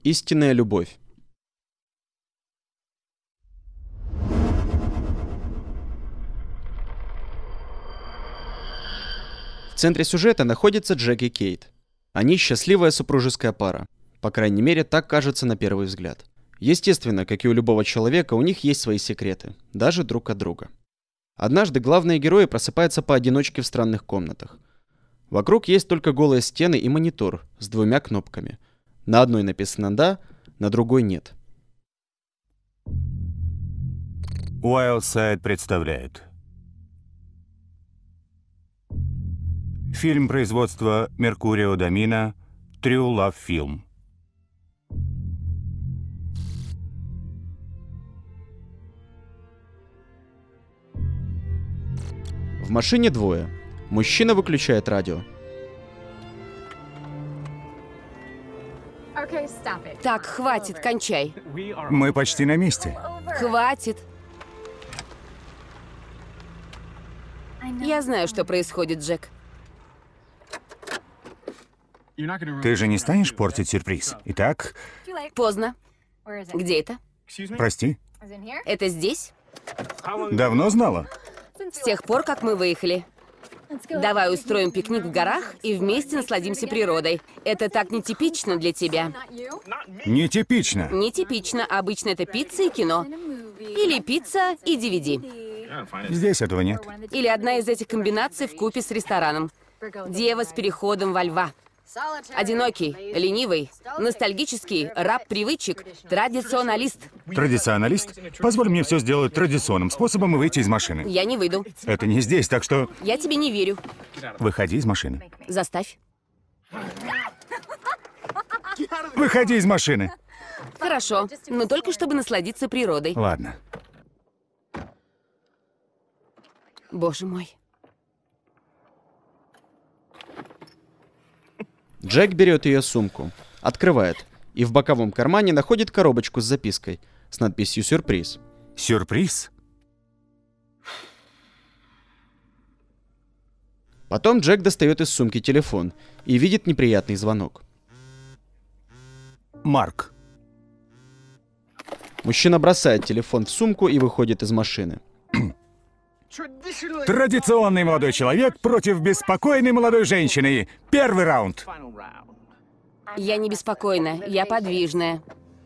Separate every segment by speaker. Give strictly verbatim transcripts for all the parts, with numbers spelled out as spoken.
Speaker 1: Истинная любовь. В центре сюжета находятся Джек и Кейт. Они счастливая супружеская пара. По крайней мере, так кажется на первый взгляд. Естественно, как и у любого человека, у них есть свои секреты, даже друг от друга. Однажды главные герои просыпаются поодиночке в странных комнатах. Вокруг есть только голые стены и монитор с двумя кнопками. На одной написано «да», на другой «нет».
Speaker 2: Wildside представляет. Фильм производства Mercurio Domina True Love Film.
Speaker 1: В машине двое. Мужчина выключает радио.
Speaker 3: Так, хватит, кончай.
Speaker 2: Мы почти на месте.
Speaker 3: Хватит. Я знаю, что происходит, Джек.
Speaker 2: Ты же не станешь портить сюрприз? Итак,
Speaker 3: Поздно. Где это?
Speaker 2: прости,
Speaker 3: Это здесь?
Speaker 2: давно знала?
Speaker 3: С тех пор, как мы выехали. Давай устроим пикник в горах и вместе насладимся природой. Это так нетипично для тебя.
Speaker 2: Нетипично.
Speaker 3: Нетипично. Обычно это пицца и кино. Или пицца и ди ви ди.
Speaker 2: Здесь этого нет.
Speaker 3: Или одна из этих комбинаций вкупе с рестораном. Дева с переходом во льва. Одинокий, ленивый, ностальгический, раб привычек, традиционалист.
Speaker 2: Традиционалист? Позволь мне все сделать традиционным способом и выйти из машины.
Speaker 3: Я не выйду.
Speaker 2: Это не здесь, так что
Speaker 3: Я тебе не верю.
Speaker 2: выходи из машины.
Speaker 3: Заставь.
Speaker 2: Выходи из машины.
Speaker 3: Хорошо, но только чтобы насладиться природой.
Speaker 2: Ладно.
Speaker 3: Боже мой.
Speaker 1: Джек берет ее сумку, открывает, и в боковом кармане находит коробочку с запиской с надписью «Сюрприз».
Speaker 2: Сюрприз?
Speaker 1: Потом Джек достает из сумки телефон и видит неприятный звонок.
Speaker 2: Марк.
Speaker 1: Мужчина бросает телефон в сумку и выходит из машины.
Speaker 2: Традиционный молодой человек против беспокойной молодой женщины. Первый раунд.
Speaker 3: Я не беспокойна, я подвижная.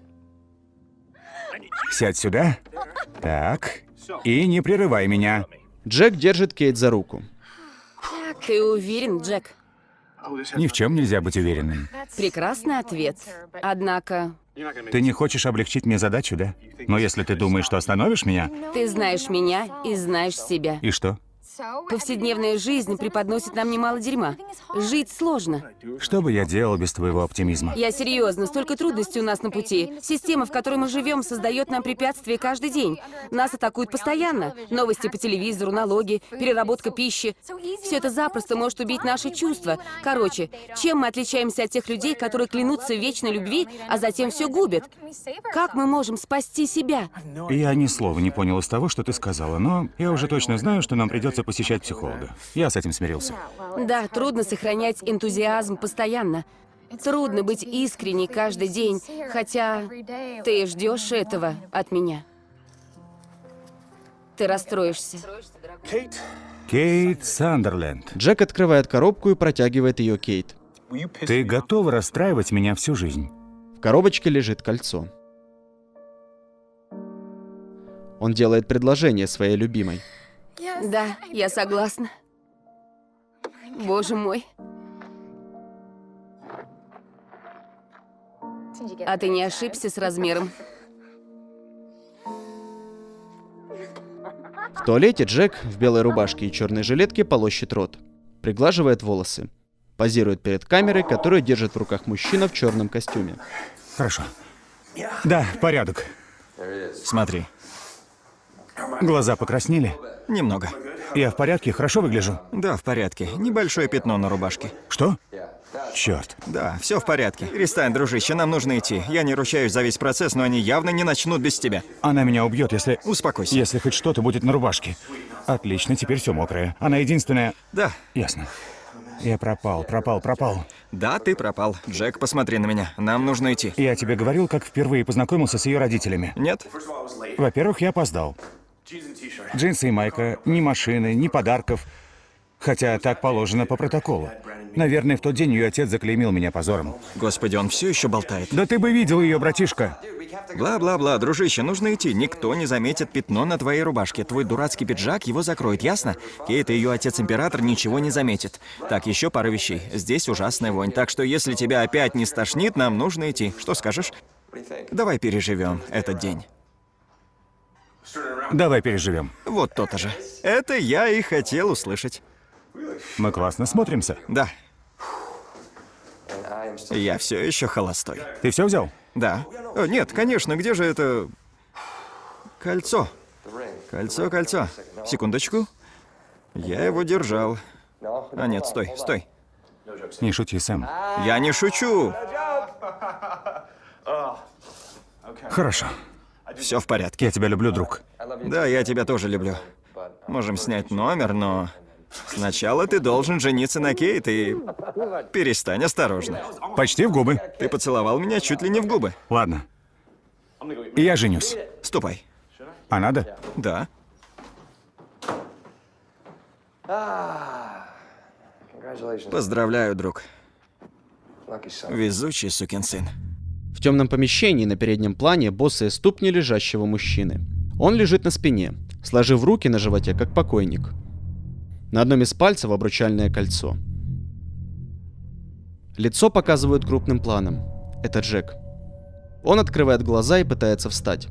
Speaker 2: Сядь сюда. Так. И не прерывай меня.
Speaker 1: Джек держит Кейт за руку.
Speaker 3: Ты уверен, Джек?
Speaker 2: Ни в чем нельзя быть уверенным.
Speaker 3: Прекрасный ответ. Однако,
Speaker 2: Ты не хочешь облегчить мне задачу, да? Но если ты думаешь, что остановишь меня...
Speaker 3: ты знаешь меня и знаешь себя.
Speaker 2: И что?
Speaker 3: Повседневная жизнь преподносит нам немало дерьма. Жить сложно.
Speaker 2: Что бы я делал без твоего оптимизма?
Speaker 3: Я серьезно, столько трудностей у нас на пути. Система, в которой мы живем, создает нам препятствия каждый день. Нас атакуют постоянно. Новости по телевизору, налоги, переработка пищи. Все это запросто может убить наши чувства. Короче, чем мы отличаемся от тех людей, которые клянутся в вечной любви, а затем все губят? Как мы можем спасти себя?
Speaker 2: Я ни слова не понял из того, что ты сказала, но я уже точно знаю, что нам придется посещать психолога. Я с этим смирился.
Speaker 3: Да, трудно сохранять энтузиазм постоянно. Трудно быть искренней каждый день, хотя ты ждешь этого от меня. Ты расстроишься.
Speaker 2: Кейт Сандерленд,
Speaker 1: Джек открывает коробку и протягивает ее Кейт.
Speaker 2: ты готова расстраивать меня всю жизнь?
Speaker 1: В коробочке лежит кольцо. Он делает предложение своей любимой.
Speaker 3: Да, я согласна. Боже мой. А ты не ошибся с размером?
Speaker 1: В туалете Джек в белой рубашке и черной жилетке полощет рот, приглаживает волосы, позирует перед камерой, которую держит в руках мужчина в черном костюме.
Speaker 2: Хорошо. Да, порядок.
Speaker 4: Смотри,
Speaker 2: Глаза покраснели?
Speaker 4: немного.
Speaker 2: Я в порядке? Хорошо выгляжу?
Speaker 4: Да, в порядке. Небольшое пятно на рубашке.
Speaker 2: Что? Черт.
Speaker 4: Да, все в порядке. Перестань, дружище, нам нужно идти. Я не ручаюсь за весь процесс, но они явно не начнут без тебя.
Speaker 2: Она меня убьет, если...
Speaker 4: Успокойся.
Speaker 2: Если хоть что-то будет на рубашке. Отлично, теперь все мокрое. Она единственная...
Speaker 4: Да.
Speaker 2: Ясно. Я пропал, пропал, пропал.
Speaker 4: Да, ты пропал. Джек, посмотри на меня. Нам нужно идти.
Speaker 2: Я тебе говорил, как впервые познакомился с ее родителями.
Speaker 4: Нет?
Speaker 2: Во-первых, я опоздал. Джинсы и майка, ни машины, ни подарков. Хотя так положено по протоколу. Наверное, в тот день ее отец заклеймил меня позором.
Speaker 4: Господи, он все еще болтает.
Speaker 2: Да ты бы видел ее, братишка.
Speaker 4: Бла-бла-бла, дружище, нужно идти. Никто не заметит пятно на твоей рубашке. Твой дурацкий пиджак его закроет, ясно? Кейт и ее отец-император ничего не заметит. Так, еще пара вещей. Здесь ужасная вонь, так что если тебя опять не стошнит, нам нужно идти. Что скажешь? Давай переживем этот день.
Speaker 2: Давай переживем.
Speaker 4: Вот то-то же. Это я и хотел услышать.
Speaker 2: Мы классно смотримся.
Speaker 4: Да. Я все еще холостой.
Speaker 2: Ты все взял?
Speaker 4: Да. О, нет, конечно, где же это... Кольцо. Кольцо, кольцо. Секундочку. Я его держал. А нет, стой, стой.
Speaker 2: Не шути, Сэм.
Speaker 4: Я не шучу.
Speaker 2: Хорошо.
Speaker 4: Все в порядке.
Speaker 2: Я тебя люблю, друг.
Speaker 4: Да, я тебя тоже люблю. Можем снять номер, но... Сначала ты должен жениться на Кейт и... Перестань осторожно.
Speaker 2: Почти в губы.
Speaker 4: Ты поцеловал меня чуть ли не в губы.
Speaker 2: Ладно. Я женюсь.
Speaker 4: Ступай.
Speaker 2: А надо?
Speaker 4: Да. Поздравляю, друг. Везучий сукин сын.
Speaker 1: В темном помещении на переднем плане босые ступни лежащего мужчины. Он лежит на спине, сложив руки на животе, как покойник. На одном из пальцев обручальное кольцо. Лицо показывают крупным планом. Это Джек. Он открывает глаза и пытается встать.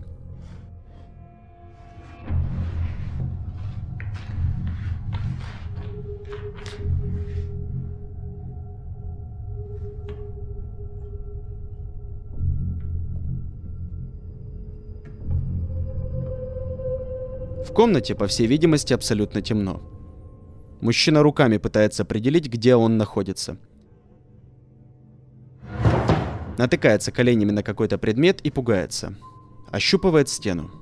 Speaker 1: В комнате, по всей видимости, абсолютно темно. Мужчина руками пытается определить, где он находится. Натыкается коленями на какой-то предмет и пугается. Ощупывает стену.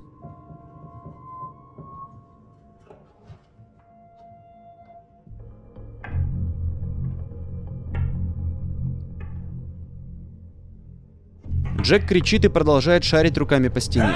Speaker 1: Джек кричит и продолжает шарить руками по стене.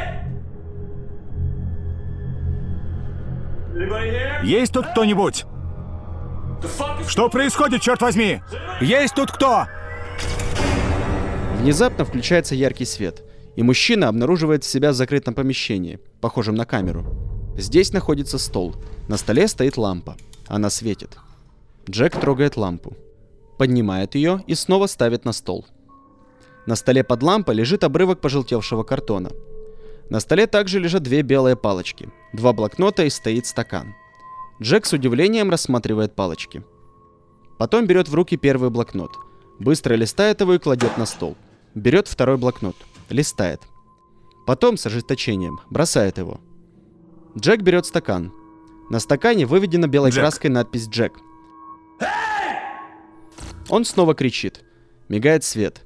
Speaker 2: Есть тут кто-нибудь? Что происходит, черт возьми? Есть тут кто?
Speaker 1: Внезапно включается яркий свет, и мужчина обнаруживает себя в закрытом помещении, похожем на камеру. Здесь находится стол. На столе стоит лампа. Она светит. Джек трогает лампу. Поднимает ее и снова ставит на стол. На столе под лампой лежит обрывок пожелтевшего картона. На столе также лежат две белые палочки, два блокнота и стоит стакан. Джек с удивлением рассматривает палочки. Потом берет в руки первый блокнот. Быстро листает его и кладет на стол. Берет второй блокнот. Листает. Потом с ожесточением бросает его. Джек берет стакан. На стакане выведена белой
Speaker 2: Джек.
Speaker 1: краской надпись «Джек». Он снова кричит. Мигает свет.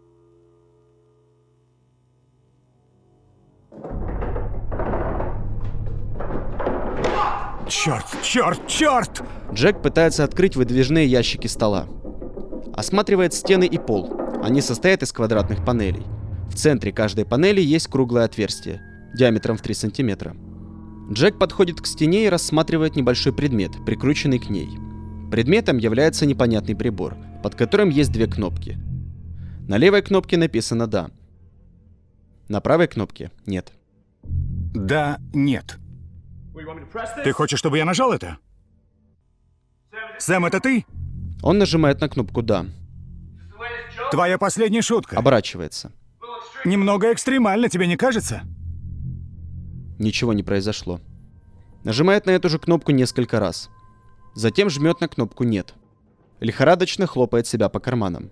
Speaker 2: Черт, черт, черт!
Speaker 1: Джек пытается открыть выдвижные ящики стола. Осматривает стены и пол. Они состоят из квадратных панелей. В центре каждой панели есть круглое отверстие, диаметром в три сантиметра. Джек подходит к стене и рассматривает небольшой предмет, прикрученный к ней. Предметом является непонятный прибор, под которым есть две кнопки. На левой кнопке написано «Да». На правой кнопке «Нет».
Speaker 2: Да, нет. Ты хочешь, чтобы я нажал это? Сэм, это ты?
Speaker 1: Он нажимает на кнопку «Да».
Speaker 2: Твоя последняя шутка.
Speaker 1: Оборачивается.
Speaker 2: Немного экстремально, тебе не кажется?
Speaker 1: Ничего не произошло. Нажимает на эту же кнопку несколько раз. Затем жмет на кнопку «Нет». Лихорадочно хлопает себя по карманам.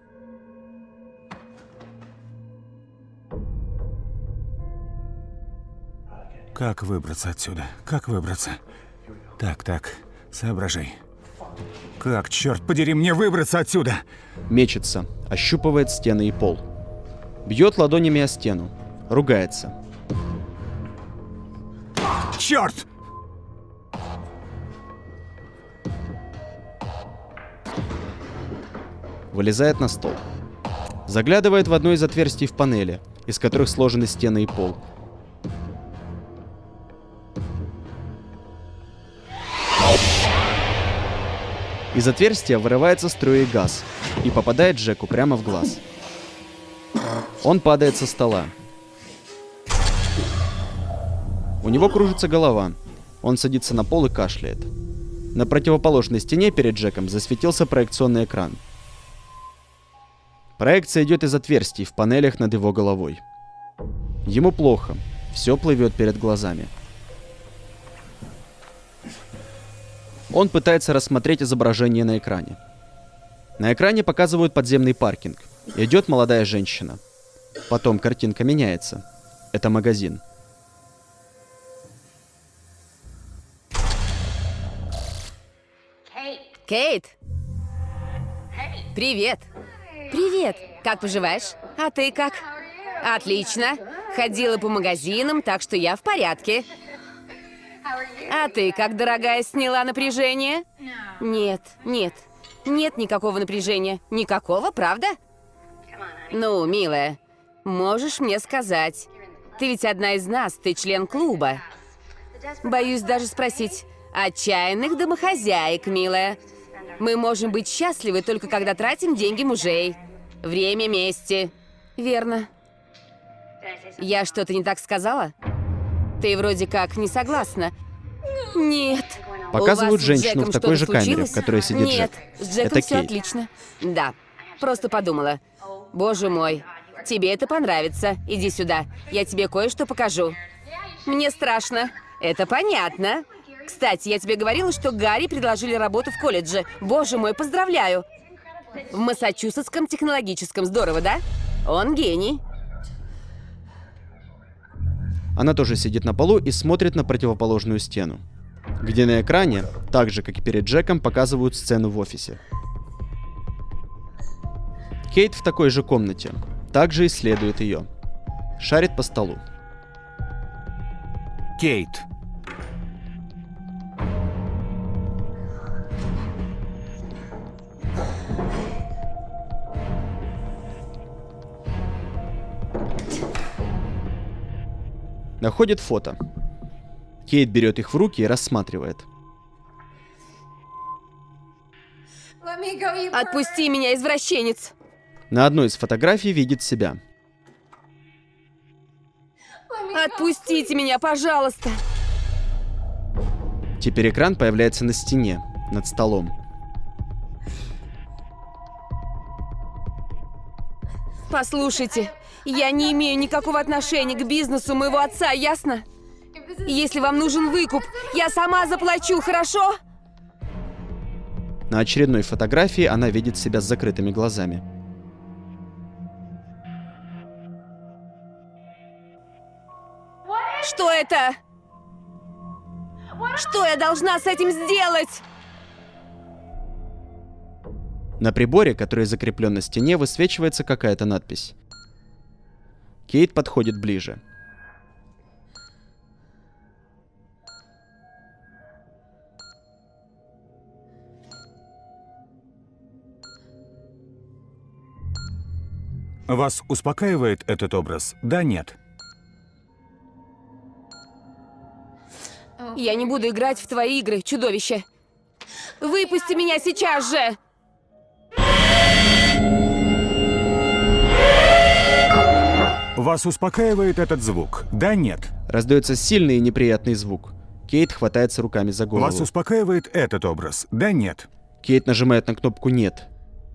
Speaker 2: Как выбраться отсюда? Как выбраться? Так, так, соображай. Как, черт подери, мне выбраться отсюда?
Speaker 1: Мечется, ощупывает стены и пол. Бьет ладонями о стену. Ругается.
Speaker 2: Черт!
Speaker 1: Вылезает на стол. Заглядывает в одно из отверстий в панели, из которых сложены стены и пол. Из отверстия вырывается струей газ и попадает Джеку прямо в глаз. Он падает со стола. У него кружится голова. Он садится на пол и кашляет. На противоположной стене перед Джеком засветился проекционный экран. Проекция идет из отверстий в панелях над его головой. Ему плохо. Все плывет перед глазами. Он пытается рассмотреть изображение на экране. На экране показывают подземный паркинг. Идет молодая женщина. Потом картинка меняется. Это магазин.
Speaker 3: Кейт! Привет! Привет! Как поживаешь? А ты как? Отлично. Ходила по магазинам, так что я в порядке. А ты как, дорогая, сняла напряжение? Нет, нет. Нет никакого напряжения. Никакого, правда? Ну, милая, можешь мне сказать. Ты ведь одна из нас, ты член клуба. Боюсь даже спросить. Отчаянных домохозяек, милая. Мы можем быть счастливы только когда тратим деньги мужей. Время мести. Верно. Я что-то не так сказала? Ты вроде как не согласна. Нет.
Speaker 1: Показывают женщину в такой же камере, в которой сидит
Speaker 3: Нет,
Speaker 1: Джек.
Speaker 3: с Джеком
Speaker 1: Это
Speaker 3: все
Speaker 1: Кейт.
Speaker 3: отлично. Да. Просто подумала. Боже мой, тебе это понравится. Иди сюда. Я тебе кое-что покажу. Мне страшно. Это понятно. Кстати, я тебе говорила, что Гарри предложили работу в колледже. Боже мой, поздравляю. В Массачусетском технологическом. Здорово, да? Он гений.
Speaker 1: Она тоже сидит на полу и смотрит на противоположную стену, где на экране, так же как и перед Джеком, показывают сцену в офисе. Кейт в такой же комнате, также исследует ее. Шарит по столу.
Speaker 2: Кейт.
Speaker 1: Находит фото. Кейт берет их в руки и рассматривает.
Speaker 3: Отпусти меня, извращенец.
Speaker 1: На одной из фотографий видит себя.
Speaker 3: Отпустите меня, пожалуйста.
Speaker 1: Теперь экран появляется на стене, над столом.
Speaker 3: Послушайте, я не имею никакого отношения к бизнесу моего отца, ясно? Если вам нужен выкуп, я сама заплачу, хорошо?
Speaker 1: На очередной фотографии она видит себя с закрытыми глазами.
Speaker 3: Что это? Что я должна с этим сделать?
Speaker 1: На приборе, который закреплен на стене, высвечивается какая-то надпись. Кейт подходит ближе.
Speaker 2: Вас успокаивает этот образ? Да, нет?
Speaker 3: Я не буду играть в твои игры, чудовище. Выпусти меня сейчас же!
Speaker 2: Вас успокаивает этот звук? Да, нет?
Speaker 1: Раздается сильный и неприятный звук. Кейт хватается руками за голову.
Speaker 2: Вас успокаивает этот образ? Да, нет?
Speaker 1: Кейт нажимает на кнопку «Нет».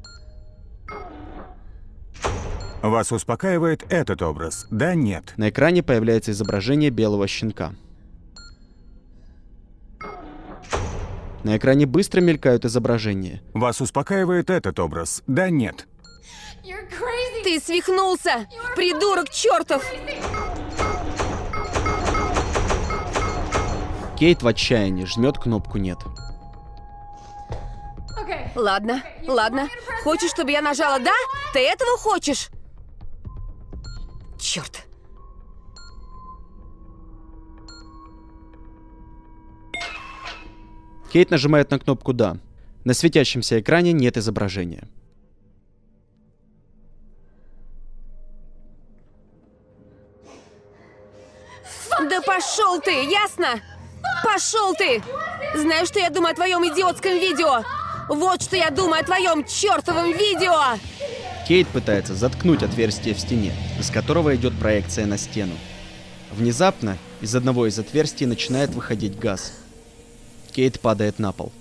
Speaker 2: Вас успокаивает этот образ? Да, нет?
Speaker 1: На экране появляется изображение белого щенка. На экране быстро мелькают изображения.
Speaker 2: Вас успокаивает этот образ? Да, нет?
Speaker 3: Ты свихнулся! Придурок чертов!
Speaker 1: Кейт в отчаянии жмет кнопку «Нет».
Speaker 3: Ладно, ладно. Хочешь, чтобы я нажала «Да»? Ты этого хочешь? Черт.
Speaker 1: Кейт нажимает на кнопку «Да». На светящемся экране нет изображения.
Speaker 3: Да пошел ты, ясно? Пошел ты! Знаешь, что я думаю о твоем идиотском видео? Вот что я думаю о твоем чертовом видео!
Speaker 1: Кейт пытается заткнуть отверстие в стене, из которого идет проекция на стену. Внезапно из одного из отверстий начинает выходить газ. Кейт падает на пол.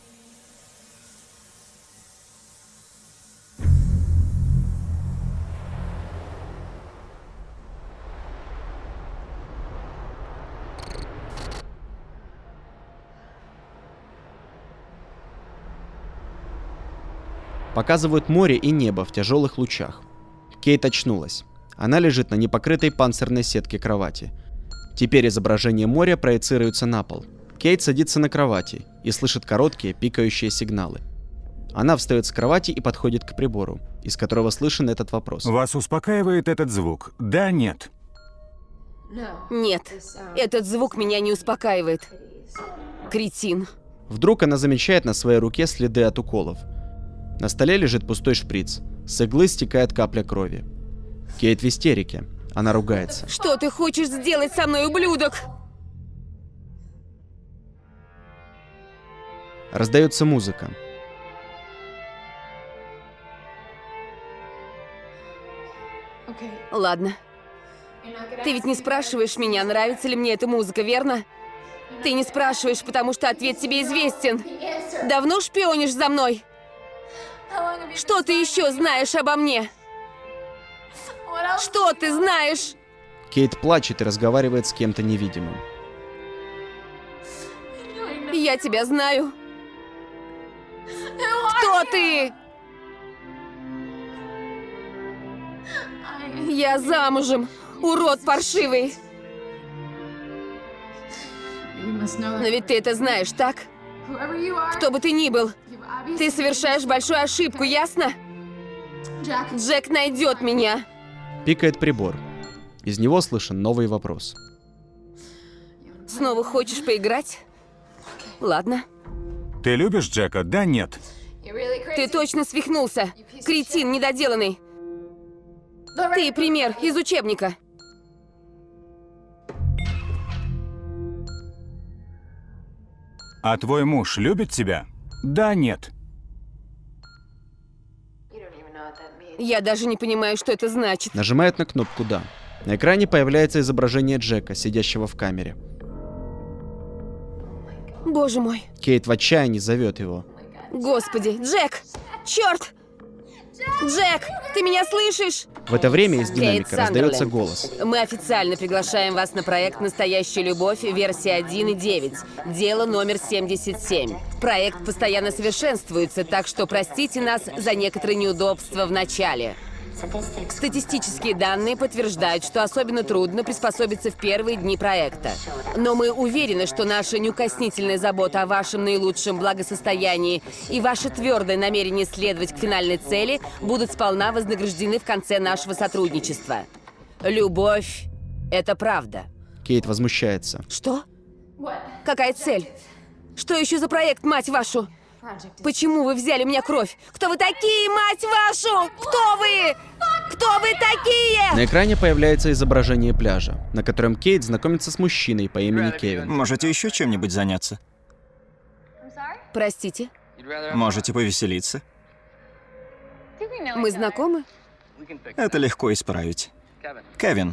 Speaker 1: Показывают море и небо в тяжелых лучах. Кейт очнулась. Она лежит на непокрытой панцирной сетке кровати. Теперь изображение моря проецируется на пол. Кейт садится на кровати и слышит короткие пикающие сигналы. Она встает с кровати и подходит к прибору, из которого слышен этот вопрос.
Speaker 2: Вас успокаивает этот звук? Да, нет?
Speaker 3: Нет, этот звук меня не успокаивает. Кретин.
Speaker 1: Вдруг она замечает на своей руке следы от уколов. На столе лежит пустой шприц. С иглы стекает капля крови. Кейт в истерике. Она ругается.
Speaker 3: Что ты хочешь сделать со мной, ублюдок?
Speaker 1: Раздается музыка.
Speaker 3: Ладно. Ты ведь не спрашиваешь меня, нравится ли мне эта музыка, верно? Ты не спрашиваешь, потому что ответ тебе известен. Давно шпионишь за мной? Что ты еще знаешь обо мне? Что ты знаешь?
Speaker 1: Кейт плачет и разговаривает с кем-то невидимым.
Speaker 3: Я тебя знаю. Кто ты? Я замужем, урод паршивый. Но ведь ты это знаешь, так? Кто бы ты ни был, ты совершаешь большую ошибку, ясно? Джек найдет меня.
Speaker 1: Пикает прибор. Из него слышен новый вопрос.
Speaker 3: Снова хочешь поиграть? Ладно.
Speaker 2: Ты любишь Джека? Да, нет?
Speaker 3: Ты точно свихнулся. Кретин недоделанный. Ты пример из учебника.
Speaker 2: А твой муж любит тебя? Да, нет?
Speaker 3: Я даже не понимаю, что это значит.
Speaker 1: Нажимает на кнопку «Да». На экране появляется изображение Джека, сидящего в камере.
Speaker 3: Боже мой.
Speaker 1: Кейт в отчаянии зовет его.
Speaker 3: Господи, Джек! Черт! Джек, ты меня слышишь?
Speaker 1: В это время из
Speaker 3: Кейт
Speaker 1: динамика раздается
Speaker 3: Сандерленд.
Speaker 1: голос.
Speaker 3: Мы официально приглашаем вас на проект «Настоящая любовь» версия один и девять. Дело номер семьдесят семь. Проект постоянно совершенствуется, так что простите нас за некоторые неудобства в начале. Статистические данные подтверждают, что особенно трудно приспособиться в первые дни проекта. Но мы уверены, что наша неукоснительная забота о вашем наилучшем благосостоянии и ваше твердое намерение следовать к финальной цели будут сполна вознаграждены в конце нашего сотрудничества. Любовь — это правда.
Speaker 1: Кейт возмущается.
Speaker 3: Что? Какая цель? Что еще за проект, мать вашу? Почему вы взяли у меня кровь? Кто вы такие, мать вашу? Кто вы? Кто вы такие?
Speaker 1: На экране появляется изображение пляжа, на котором Кейт знакомится с мужчиной по имени Кевин.
Speaker 4: Можете еще чем-нибудь заняться?
Speaker 3: Простите,
Speaker 4: Можете повеселиться?
Speaker 3: мы знакомы?
Speaker 4: Это легко исправить. Кевин,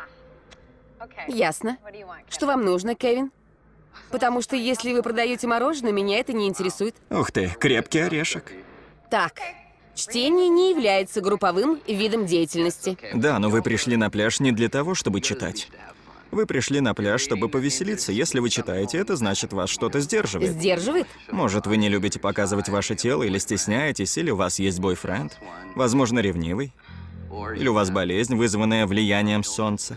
Speaker 3: Ясно. Что вам нужно, Кевин? Потому что если вы продаете мороженое, меня это не интересует.
Speaker 4: ух ты, крепкий орешек.
Speaker 3: Так, чтение не является групповым видом деятельности.
Speaker 4: Да, но вы пришли на пляж не для того, чтобы читать. Вы пришли на пляж, чтобы повеселиться. Если вы читаете, это значит, вас что-то сдерживает.
Speaker 3: Сдерживает?
Speaker 4: Может, вы не любите показывать ваше тело, или стесняетесь, или у вас есть бойфренд. Возможно, ревнивый. Или у вас болезнь, вызванная влиянием солнца.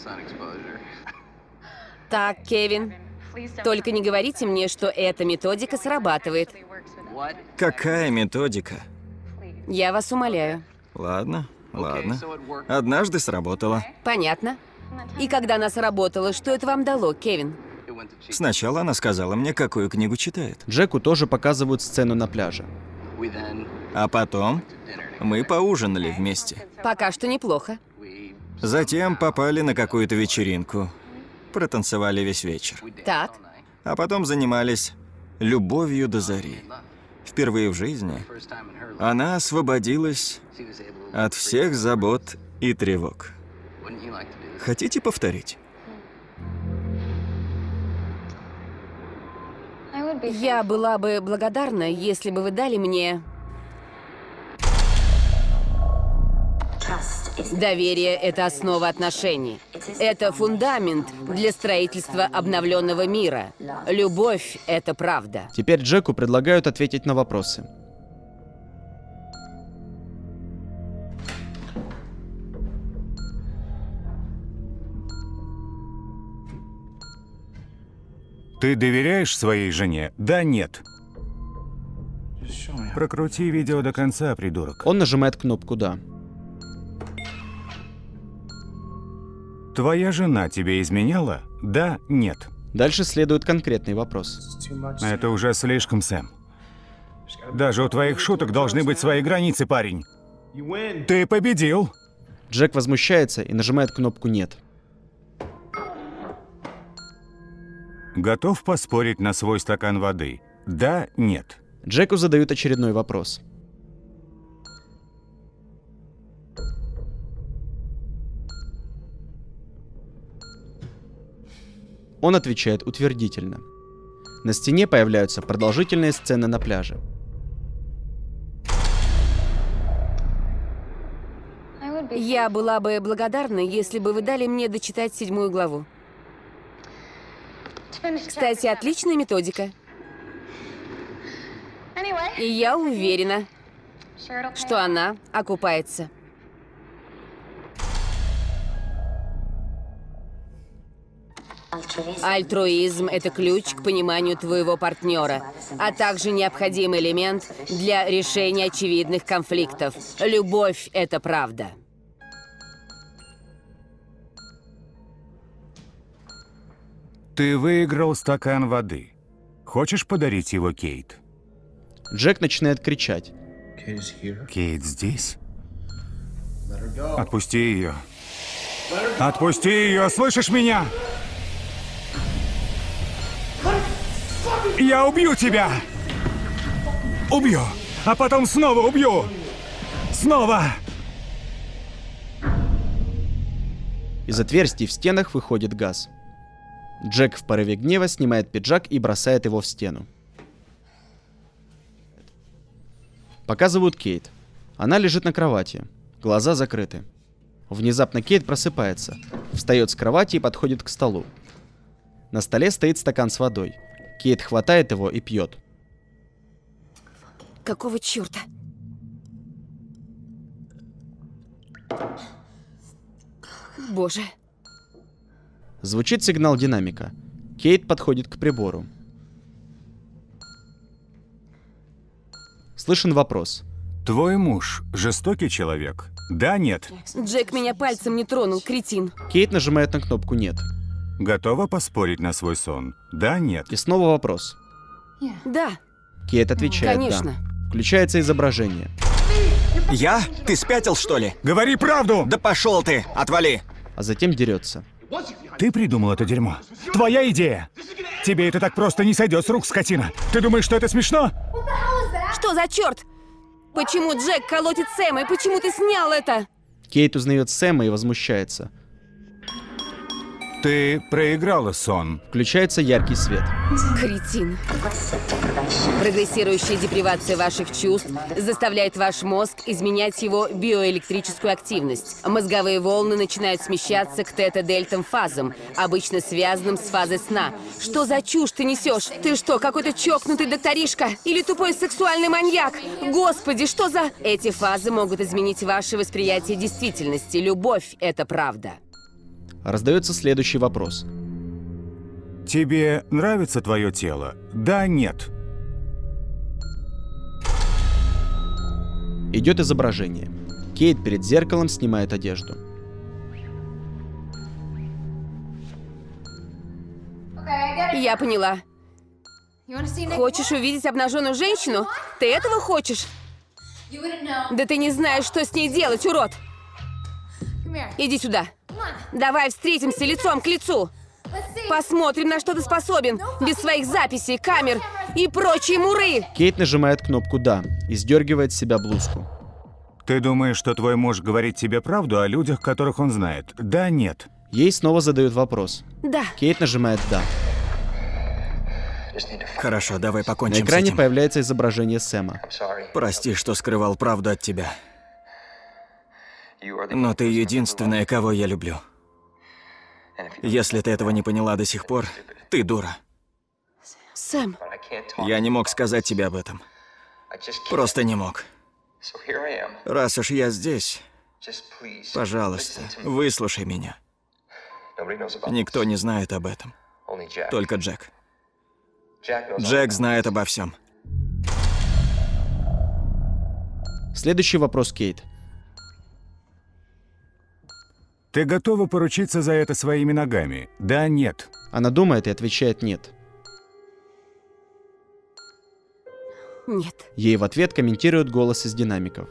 Speaker 3: Так, Кевин, только не говорите мне, что эта методика срабатывает.
Speaker 4: Какая методика?
Speaker 3: Я вас умоляю.
Speaker 4: Ладно, ладно. Однажды сработало.
Speaker 3: Понятно. И когда она сработала, что это вам дало, Кевин?
Speaker 4: Сначала она сказала мне, какую книгу читает.
Speaker 1: Джеку тоже показывают сцену на пляже.
Speaker 4: А потом мы поужинали вместе.
Speaker 3: Пока что неплохо.
Speaker 4: Затем попали на какую-то вечеринку. Протанцевали весь вечер.
Speaker 3: Так.
Speaker 4: А потом занимались любовью до зари. Впервые в жизни она освободилась от всех забот и тревог. Хотите повторить?
Speaker 3: Я была бы благодарна, если бы вы дали мне... Доверие — это основа отношений. Это фундамент для строительства обновленного мира. Любовь — это правда.
Speaker 1: Теперь Джеку предлагают ответить на вопросы.
Speaker 2: Ты доверяешь своей жене? Да, нет. Прокрути видео до конца, придурок.
Speaker 1: Он нажимает кнопку «Да».
Speaker 2: Твоя жена тебе изменяла? Да, нет.
Speaker 1: Дальше следует конкретный вопрос.
Speaker 2: Это уже слишком, Сэм. Даже у твоих шуток должны быть свои границы, парень. Ты победил.
Speaker 1: Джек возмущается и нажимает кнопку «Нет».
Speaker 2: Готов поспорить на свой стакан воды? Да, нет.
Speaker 1: Джеку задают очередной вопрос. Он отвечает утвердительно. На стене появляются продолжительные сцены на пляже.
Speaker 3: Я была бы благодарна, если бы вы дали мне дочитать седьмую главу. Кстати, отличная методика. И я уверена, что она окупается. Альтруизм — это ключ к пониманию твоего партнера, а также необходимый элемент для решения очевидных конфликтов. Любовь — это правда.
Speaker 2: Ты выиграл стакан воды. Хочешь подарить его Кейт?
Speaker 1: Джек начинает кричать.
Speaker 2: Кейт здесь? Отпусти ее. Отпусти ее, слышишь меня? Я убью тебя! Убью! А потом снова убью! Снова!
Speaker 1: Из отверстий в стенах выходит газ. Джек в порыве гнева снимает пиджак и бросает его в стену. Показывают Кейт. Она лежит на кровати. Глаза закрыты. Внезапно Кейт просыпается, встает с кровати и подходит к столу. На столе стоит стакан с водой. Кейт хватает его и пьет.
Speaker 3: Какого черта? Боже.
Speaker 1: Звучит сигнал динамика. Кейт подходит к прибору. Слышен вопрос.
Speaker 2: Твой муж жестокий человек? Да, нет?
Speaker 3: Джек меня пальцем не тронул, кретин.
Speaker 1: Кейт нажимает на кнопку «Нет».
Speaker 2: Готова поспорить на свой сон? Да, нет?
Speaker 1: И снова вопрос.
Speaker 3: Да,
Speaker 1: Кейт отвечает
Speaker 3: конечно.
Speaker 1: «Да». Включается изображение.
Speaker 4: Я? Ты спятил, что ли?
Speaker 2: Говори правду!
Speaker 4: Да пошел ты! Отвали!
Speaker 1: А затем дерется.
Speaker 2: Ты придумал это дерьмо. Твоя идея. Тебе это так просто не сойдет с рук, скотина. Ты думаешь, что это смешно?
Speaker 3: Что за черт? Почему Джек колотит Сэма и почему ты снял это?
Speaker 1: Кейт узнает Сэма и возмущается.
Speaker 2: Ты проиграла сон.
Speaker 1: Включается яркий свет.
Speaker 3: Кретин. Прогрессирующая депривация ваших чувств заставляет ваш мозг изменять его биоэлектрическую активность. Мозговые волны начинают смещаться к тета-дельтам фазам, обычно связанным с фазой сна. Что за чушь ты несешь? Ты что, какой-то чокнутый докторишка? Или тупой сексуальный маньяк? Господи, что за... Эти фазы могут изменить ваше восприятие действительности. Любовь — это правда.
Speaker 1: Раздается следующий вопрос.
Speaker 2: Тебе нравится твое тело? Да, нет?
Speaker 1: Идет изображение. Кейт перед зеркалом снимает одежду.
Speaker 3: Я поняла. Хочешь увидеть обнаженную женщину? Ты этого хочешь? Да ты не знаешь, что с ней делать, урод! Иди сюда. Давай встретимся лицом к лицу. Посмотрим, на что ты способен. Без своих записей, камер и прочей муры.
Speaker 1: Кейт нажимает кнопку «Да» и сдергивает с себя блузку.
Speaker 2: Ты думаешь, что твой муж говорит тебе правду о людях, которых он знает? Да, нет.
Speaker 1: Ей снова задают вопрос.
Speaker 3: Да.
Speaker 1: Кейт нажимает «Да».
Speaker 4: Хорошо, давай
Speaker 1: На
Speaker 4: покончим с
Speaker 1: экране
Speaker 4: этим.
Speaker 1: появляется изображение Сэма.
Speaker 4: Прости, что скрывал правду от тебя. Но ты единственная, кого я люблю. Если ты этого не поняла до сих пор, ты дура.
Speaker 3: Сэм,
Speaker 4: Я не мог сказать тебе об этом. Просто не мог. Раз уж я здесь, пожалуйста, выслушай меня. Никто не знает об этом. Только Джек. Джек знает обо всем.
Speaker 1: Следующий вопрос Кейт.
Speaker 2: Ты готова поручиться за это своими ногами? Да, нет.
Speaker 1: Она думает и отвечает «нет».
Speaker 3: нет.
Speaker 1: Ей в ответ комментирует голос из динамиков.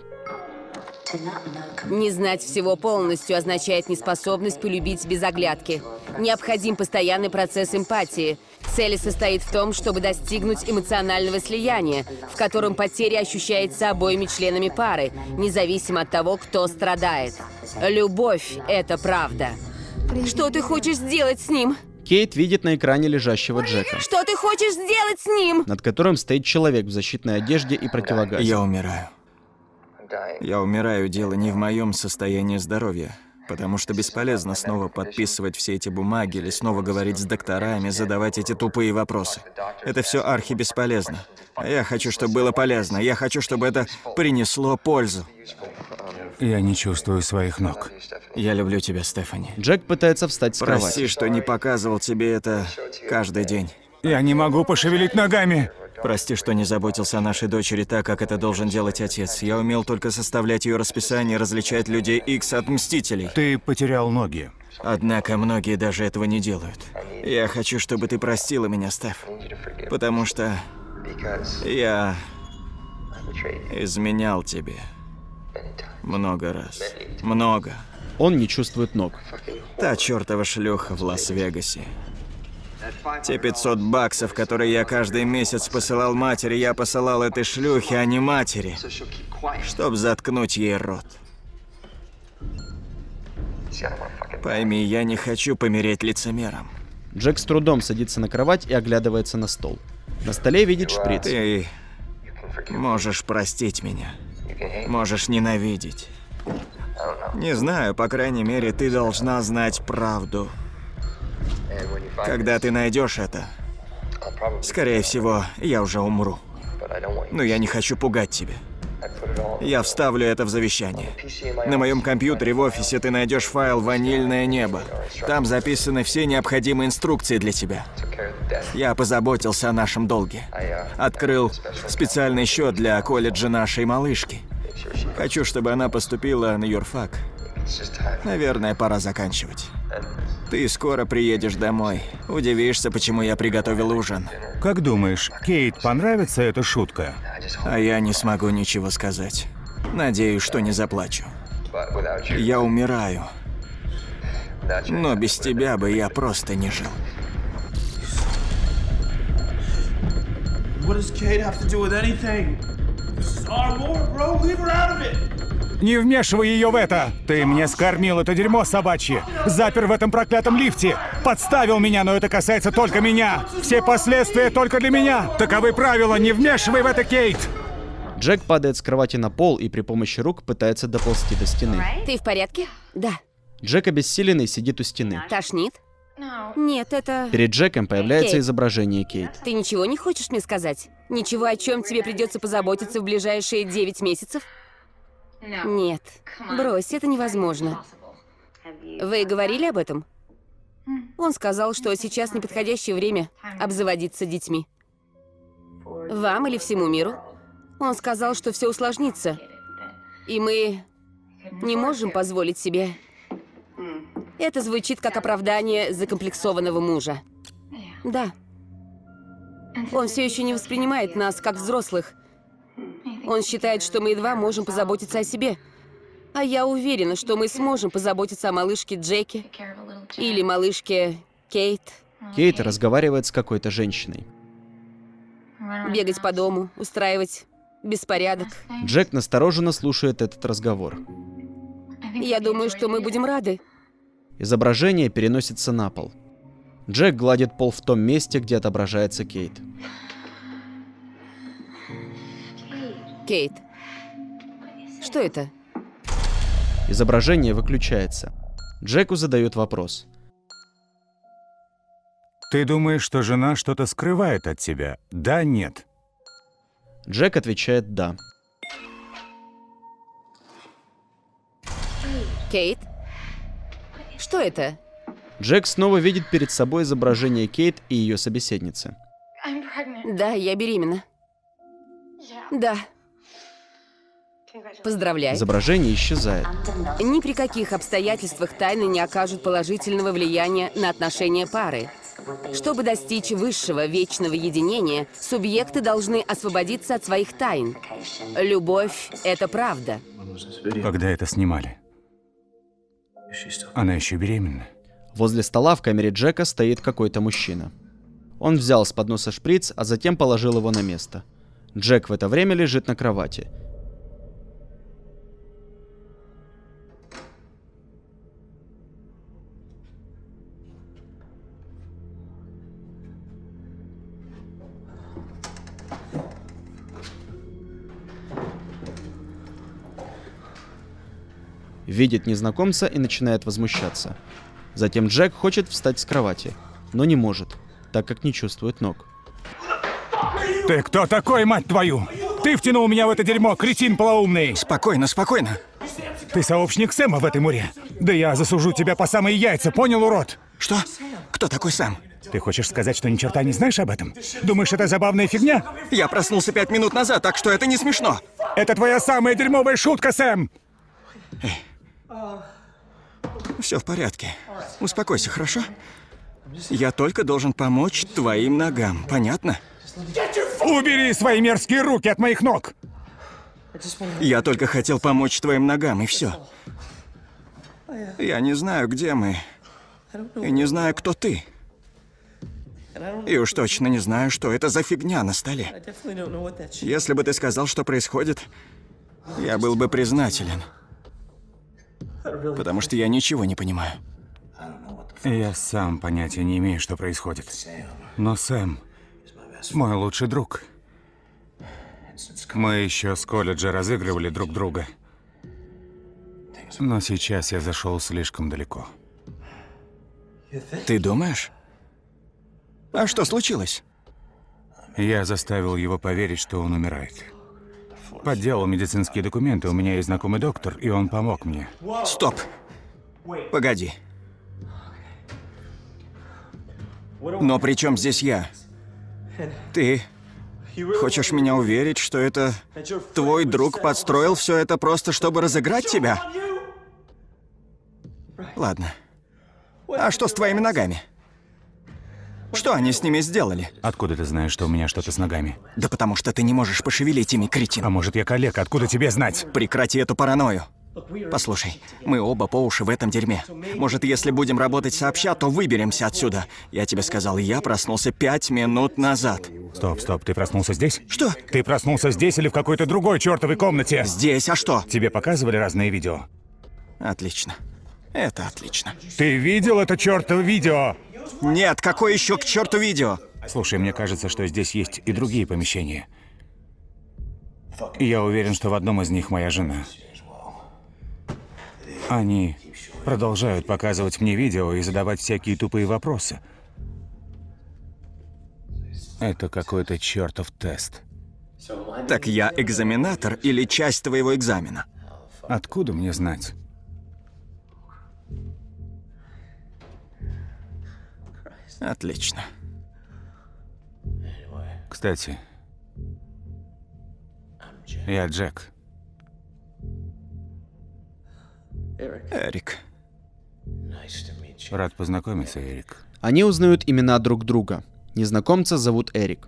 Speaker 3: Не знать всего полностью означает неспособность полюбить без оглядки. Необходим постоянный процесс эмпатии. Цель состоит в том, чтобы достигнуть эмоционального слияния, в котором потеря ощущается обоими членами пары, независимо от того, кто страдает. Любовь — это правда. Что ты хочешь сделать с ним?
Speaker 1: Кейт видит на экране лежащего Джека,
Speaker 3: Что ты хочешь сделать с ним?
Speaker 1: над которым стоит человек в защитной одежде и противогазе.
Speaker 4: Я умираю. Я умираю, дело не в моем состоянии здоровья. Потому что бесполезно снова подписывать все эти бумаги или снова говорить с докторами, задавать эти тупые вопросы. Это все архибесполезно. А я хочу, чтобы было полезно. Я хочу, чтобы это принесло пользу.
Speaker 2: Я не чувствую своих ног.
Speaker 4: Я люблю тебя, Стефани.
Speaker 1: Джек пытается встать с кровати.
Speaker 4: Прости, что не показывал тебе это каждый день.
Speaker 2: Я не могу пошевелить ногами.
Speaker 4: Прости, что не заботился о нашей дочери так, как это должен делать отец. Я умел только составлять ее расписание, различать людей Икс от Мстителей.
Speaker 2: Ты потерял ноги.
Speaker 4: Однако многие даже этого не делают. Я хочу, чтобы ты простила меня, Стеф. Потому что я изменял тебе много раз. Много.
Speaker 1: Он не чувствует ног.
Speaker 4: Та чертова шлюха в Лас-Вегасе. Те пятьсот баксов, которые я каждый месяц посылал матери, я посылал этой шлюхе, а не матери, чтоб заткнуть ей рот. Пойми, я не хочу помереть лицемером.
Speaker 1: Джек с трудом садится на кровать и оглядывается на стол. На столе видит шприц.
Speaker 4: Ты можешь простить меня, можешь ненавидеть. Не знаю, по крайней мере, ты должна знать правду. Когда ты найдешь это, скорее всего, я уже умру. Но я не хочу пугать тебя. Я вставлю это в завещание. На моем компьютере в офисе ты найдешь файл «Ванильное небо». Там записаны все необходимые инструкции для тебя. Я позаботился о нашем долге. Открыл специальный счет для колледжа нашей малышки. Хочу, чтобы она поступила на юрфак. Наверное, пора заканчивать. Ты скоро приедешь домой. Удивишься, почему я приготовил ужин.
Speaker 2: Как думаешь, Кейт понравится эта шутка?
Speaker 4: А я не смогу ничего сказать. Надеюсь, что не заплачу. Я умираю. Но без тебя бы я просто не жил.
Speaker 5: What does Kate have to do with anything? This is our war, bro. Leave her out of it.
Speaker 2: Не вмешивай ее в это! Ты мне скормил это дерьмо собачье! Запер в этом проклятом лифте! Подставил меня, но это касается только меня! Все последствия только для меня! Таковы правила! Не вмешивай в это, Кейт!
Speaker 1: Джек падает с кровати на пол и при помощи рук пытается доползти до стены.
Speaker 3: Ты в порядке? Да.
Speaker 1: Джек обессиленный сидит у стены.
Speaker 3: Тошнит? Нет, это...
Speaker 1: Перед Джеком появляется
Speaker 3: Кейт.
Speaker 1: изображение Кейт.
Speaker 3: Ты ничего не хочешь мне сказать? Ничего, о чем тебе придется позаботиться в ближайшие девять месяцев? Нет. Брось, это невозможно. Вы говорили об этом? Он сказал, что сейчас неподходящее время обзаводиться детьми. Вам или всему миру? Он сказал, что все усложнится. И мы не можем позволить себе... Это звучит как оправдание закомплексованного мужа. Да. Он все еще не воспринимает нас как взрослых. Он считает, что мы едва можем позаботиться о себе. А я уверена, что мы сможем позаботиться о малышке Джеки или малышке Кейт,
Speaker 1: Кейт разговаривает с какой-то женщиной.
Speaker 3: бегать по дому, устраивать беспорядок.
Speaker 1: Джек настороженно слушает этот разговор.
Speaker 3: Я думаю, что мы будем рады.
Speaker 1: Изображение переносится на пол. Джек гладит пол в том месте, где отображается Кейт.
Speaker 3: Кейт, что это?
Speaker 1: Изображение выключается. Джеку задают вопрос.
Speaker 2: Ты думаешь, что жена что-то скрывает от тебя? Да, нет?
Speaker 1: Джек отвечает «да».
Speaker 3: Кейт, что это?
Speaker 1: Джек снова видит перед собой изображение Кейт и ее собеседницы.
Speaker 3: Да, я беременна. Да. Поздравляю.
Speaker 1: Изображение исчезает.
Speaker 3: Ни при каких обстоятельствах тайны не окажут положительного влияния на отношения пары. Чтобы достичь высшего вечного единения, субъекты должны освободиться от своих тайн. Любовь — это правда.
Speaker 2: Когда это снимали? Она еще беременна.
Speaker 1: Возле стола в камере Джека стоит какой-то мужчина. Он взял с подноса шприц, а затем положил его на место. Джек в это время лежит на кровати. Видит незнакомца и начинает возмущаться. Затем Джек хочет встать с кровати, но не может, так как не чувствует ног.
Speaker 2: Ты кто такой, мать твою? Ты втянул меня в это дерьмо, кретин полоумный!
Speaker 4: Спокойно, спокойно.
Speaker 2: Ты сообщник Сэма в этой муре. Да я засужу тебя по самые яйца, понял, урод?
Speaker 4: Что? Кто такой Сэм?
Speaker 2: Ты хочешь сказать, что ни черта не знаешь об этом? Думаешь, это забавная фигня?
Speaker 4: Я проснулся пять минут назад, так что это не смешно.
Speaker 2: Это твоя самая дерьмовая шутка, Сэм!
Speaker 4: Все в порядке. Успокойся, хорошо? Я только должен помочь твоим ногам, понятно?
Speaker 2: Убери свои мерзкие руки от моих ног!
Speaker 4: Я только хотел помочь твоим ногам, и все. Я не знаю, где мы. И не знаю, кто ты. И уж точно не знаю, что это за фигня на столе. Если бы ты сказал, что происходит, я был бы признателен. Потому что я ничего не понимаю.
Speaker 2: Я сам понятия не имею, что происходит. Но Сэм мой лучший друг. Мы еще с колледжа разыгрывали друг друга. Но сейчас я зашел слишком далеко.
Speaker 4: Ты думаешь? А что случилось?
Speaker 2: Я заставил его поверить, что он умирает. Подделал медицинские документы, у меня есть знакомый доктор, и он помог мне.
Speaker 4: Стоп! Погоди. Но при чем здесь я? Ты хочешь меня уверить, что это твой друг подстроил все это просто, чтобы разыграть тебя? Ладно. А что с твоими ногами? Что они с ними сделали?
Speaker 2: Откуда ты знаешь, что у меня что-то с ногами?
Speaker 4: Да потому что ты не можешь пошевелить ими, кретин.
Speaker 2: А может, я калека? Откуда тебе знать?
Speaker 4: Прекрати эту паранойю. Послушай, мы оба по уши в этом дерьме. Может, если будем работать сообща, то выберемся отсюда. Я тебе сказал, я проснулся пять минут назад.
Speaker 2: Стоп, стоп, ты проснулся здесь?
Speaker 4: Что?
Speaker 2: Ты проснулся здесь или в какой-то другой чертовой комнате?
Speaker 4: Здесь, а что?
Speaker 2: Тебе показывали разные видео?
Speaker 4: Отлично. Это отлично.
Speaker 2: Ты видел это чертово видео?
Speaker 4: Нет, какое еще к черту видео?
Speaker 2: Слушай, мне кажется, что здесь есть и другие помещения. И я уверен, что в одном из них моя жена. Они продолжают показывать мне видео и задавать всякие тупые вопросы. Это какой-то чертов тест.
Speaker 4: Так я экзаменатор или часть твоего экзамена?
Speaker 2: Откуда мне знать?
Speaker 4: Отлично.
Speaker 2: Кстати, я Джек.
Speaker 4: Эрик.
Speaker 2: Рад познакомиться, Эрик.
Speaker 1: Они узнают имена друг друга. Незнакомца зовут Эрик.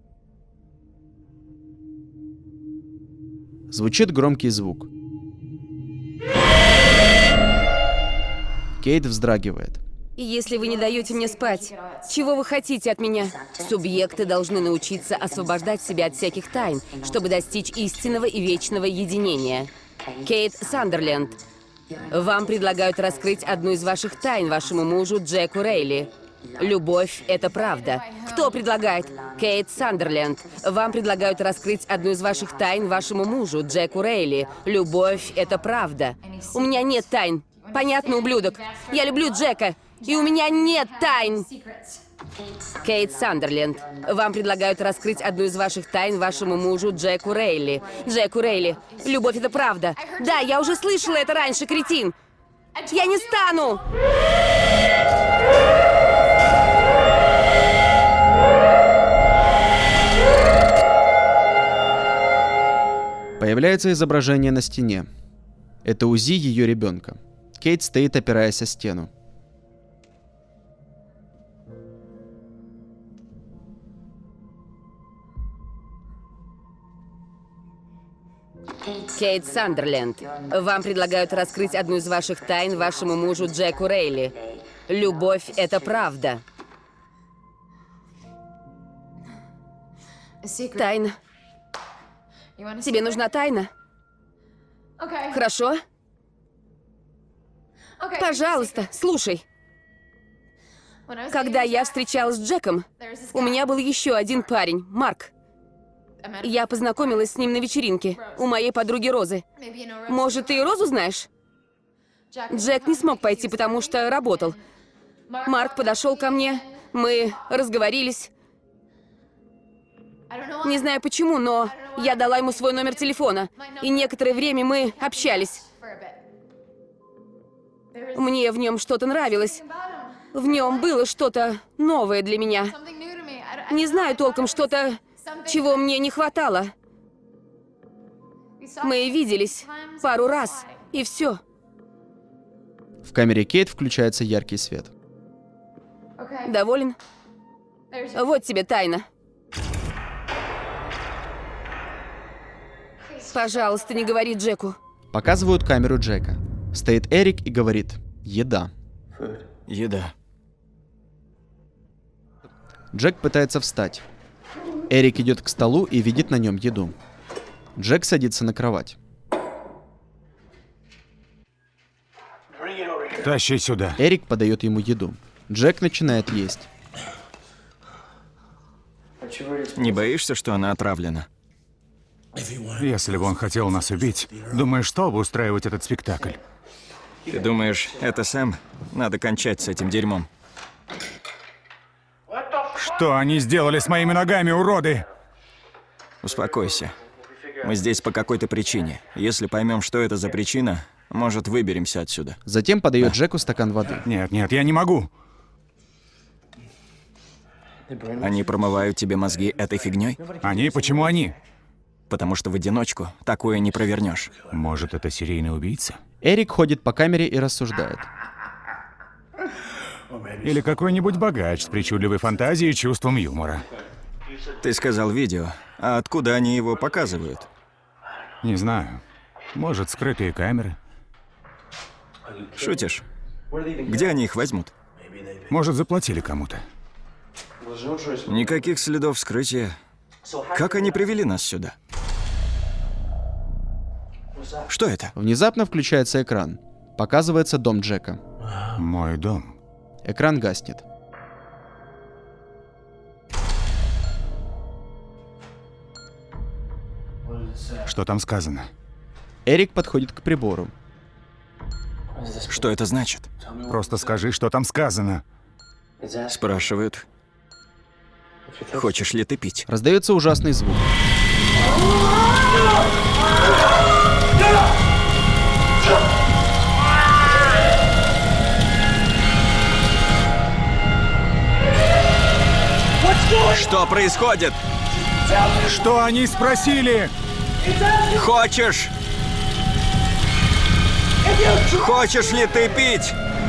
Speaker 1: Звучит громкий звук. Кейт вздрагивает.
Speaker 3: И если вы не даете мне спать, чего вы хотите от меня? Субъекты должны научиться освобождать себя от всяких тайн, чтобы достичь истинного и вечного единения. Кейт Сандерленд, вам предлагают раскрыть одну из ваших тайн вашему мужу Джеку Рейли. Любовь — это правда. Кто предлагает? Кейт Сандерленд. Вам предлагают раскрыть одну из ваших тайн вашему мужу Джеку Рейли. Любовь — это правда. У меня нет тайн. Понятно, ублюдок? Я люблю Джека, и у меня нет тайн. Кейт Сандерленд. Вам предлагают раскрыть одну из ваших тайн вашему мужу Джеку Рейли. Джеку Рейли. Любовь — это правда. Да, я уже слышала это раньше, кретин. Я не стану!
Speaker 1: Появляется изображение на стене. Это УЗИ ее ребенка. Кейт стоит, опираясь о стену.
Speaker 3: Кейт Сандерленд. Вам предлагают раскрыть одну из ваших тайн вашему мужу Джеку Рейли. Любовь — это правда. Тайна. Тебе нужна тайна? Хорошо. Пожалуйста, слушай. Когда я встречалась с Джеком, у меня был еще один парень, Марк. Я познакомилась с ним на вечеринке у моей подруги Розы. Может, ты и Розу знаешь? Джек не смог пойти, потому что работал. Марк подошел ко мне, мы разговорились. Не знаю почему, но я дала ему свой номер телефона, и некоторое время мы общались. Мне в нем что-то нравилось. В нем было что-то новое для меня. Не знаю толком, что-то, чего мне не хватало. Мы виделись пару раз, и все.
Speaker 1: В камере Кейт включается яркий свет.
Speaker 3: Доволен? Вот тебе тайна. Пожалуйста, не говори Джеку.
Speaker 1: Показывают камеру Джека. Стоит Эрик и говорит: «Еда».
Speaker 4: Еда.
Speaker 1: Джек пытается встать. Эрик идет к столу и видит на нем еду. Джек садится на кровать.
Speaker 2: Тащи сюда.
Speaker 1: Эрик подает ему еду. Джек начинает есть.
Speaker 4: Не боишься, что она отравлена?
Speaker 2: Если бы он хотел нас убить, думаешь, стал бы устраивать этот спектакль?
Speaker 4: Ты думаешь, это Сэм? Надо кончать с этим дерьмом.
Speaker 2: Что они сделали с моими ногами, уроды?
Speaker 4: Успокойся. Мы здесь по какой-то причине. Если поймем, что это за причина, может, выберемся отсюда.
Speaker 1: Затем подает Джеку стакан воды.
Speaker 2: Нет, нет, я не могу.
Speaker 4: Они промывают тебе мозги этой фигней?
Speaker 2: Они? Почему они?
Speaker 4: Потому что в одиночку такое не провернешь.
Speaker 2: Может, это серийный убийца?
Speaker 1: Эрик ходит по камере и рассуждает.
Speaker 2: Или какой-нибудь богач с причудливой фантазией и чувством юмора.
Speaker 4: Ты сказал видео. А откуда они его показывают?
Speaker 2: Не знаю. Может, скрытые камеры.
Speaker 4: Шутишь? Где они их возьмут?
Speaker 2: Может, заплатили кому-то.
Speaker 4: Никаких следов вскрытия. Как они привели нас сюда? Что это?
Speaker 1: Внезапно включается экран. Показывается дом Джека.
Speaker 2: Мой дом.
Speaker 1: Экран гаснет.
Speaker 2: Что там сказано?
Speaker 1: Эрик подходит к прибору.
Speaker 4: Что это значит?
Speaker 2: Просто скажи, что там сказано.
Speaker 4: Спрашивают. Хочешь ли ты пить?
Speaker 1: Раздается ужасный звук.
Speaker 4: Что происходит?
Speaker 2: Что они спросили?
Speaker 4: Хочешь? Хочешь ли ты пить?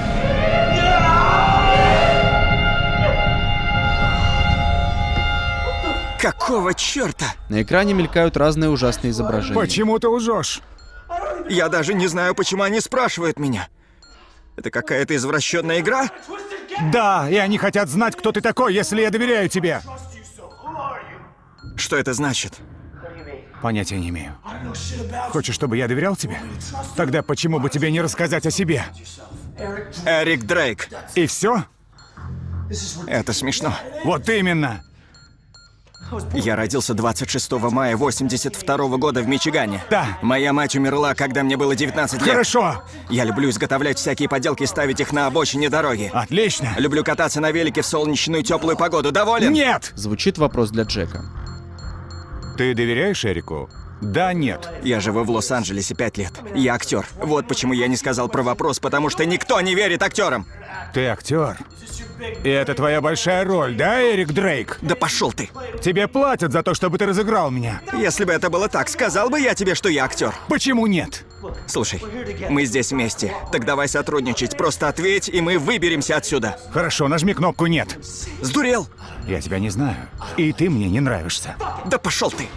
Speaker 4: Какого черта?
Speaker 1: На экране мелькают разные ужасные изображения.
Speaker 2: Почему ты лжешь?
Speaker 4: Я даже не знаю, почему они спрашивают меня. Это какая-то извращенная игра?
Speaker 2: Да, и они хотят знать, кто ты такой, если я доверяю тебе.
Speaker 4: Что это значит?
Speaker 2: Понятия не имею. Хочешь, чтобы я доверял тебе? Тогда почему бы тебе не рассказать о себе?
Speaker 4: Эрик Дрейк.
Speaker 2: И все?
Speaker 4: Это смешно.
Speaker 2: Вот именно.
Speaker 4: Я родился двадцать шестого мая восемьдесят второго года в Мичигане.
Speaker 2: Да.
Speaker 4: Моя мать умерла, когда мне было девятнадцать лет.
Speaker 2: Хорошо.
Speaker 4: Я люблю изготовлять всякие поделки и ставить их на обочине дороги.
Speaker 2: Отлично.
Speaker 4: Люблю кататься на велике в солнечную теплую погоду. Доволен?
Speaker 2: Нет!
Speaker 1: Звучит вопрос для Джека.
Speaker 2: Ты доверяешь Эрику? Да, нет.
Speaker 4: Я живу в Лос-Анджелесе пять лет. Я актер. Вот почему я не сказал про вопрос, потому что никто не верит актерам.
Speaker 2: Ты актер. И это твоя большая роль, да, Эрик Дрейк?
Speaker 4: Да пошел ты.
Speaker 2: Тебе платят за то, чтобы ты разыграл меня.
Speaker 4: Если бы это было так, сказал бы я тебе, что я актер.
Speaker 2: Почему нет?
Speaker 4: Слушай, мы здесь вместе. Так давай сотрудничать. Просто ответь, и мы выберемся отсюда.
Speaker 2: Хорошо, нажми кнопку «Нет».
Speaker 4: Сдурел?
Speaker 2: Я тебя не знаю. И ты мне не нравишься.
Speaker 4: Да пошел ты.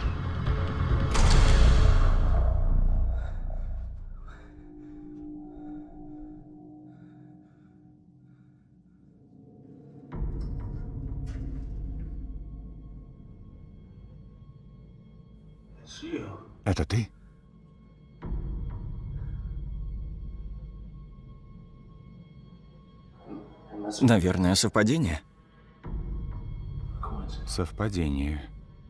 Speaker 2: Это ты?
Speaker 4: Наверное, совпадение.
Speaker 2: Совпадение.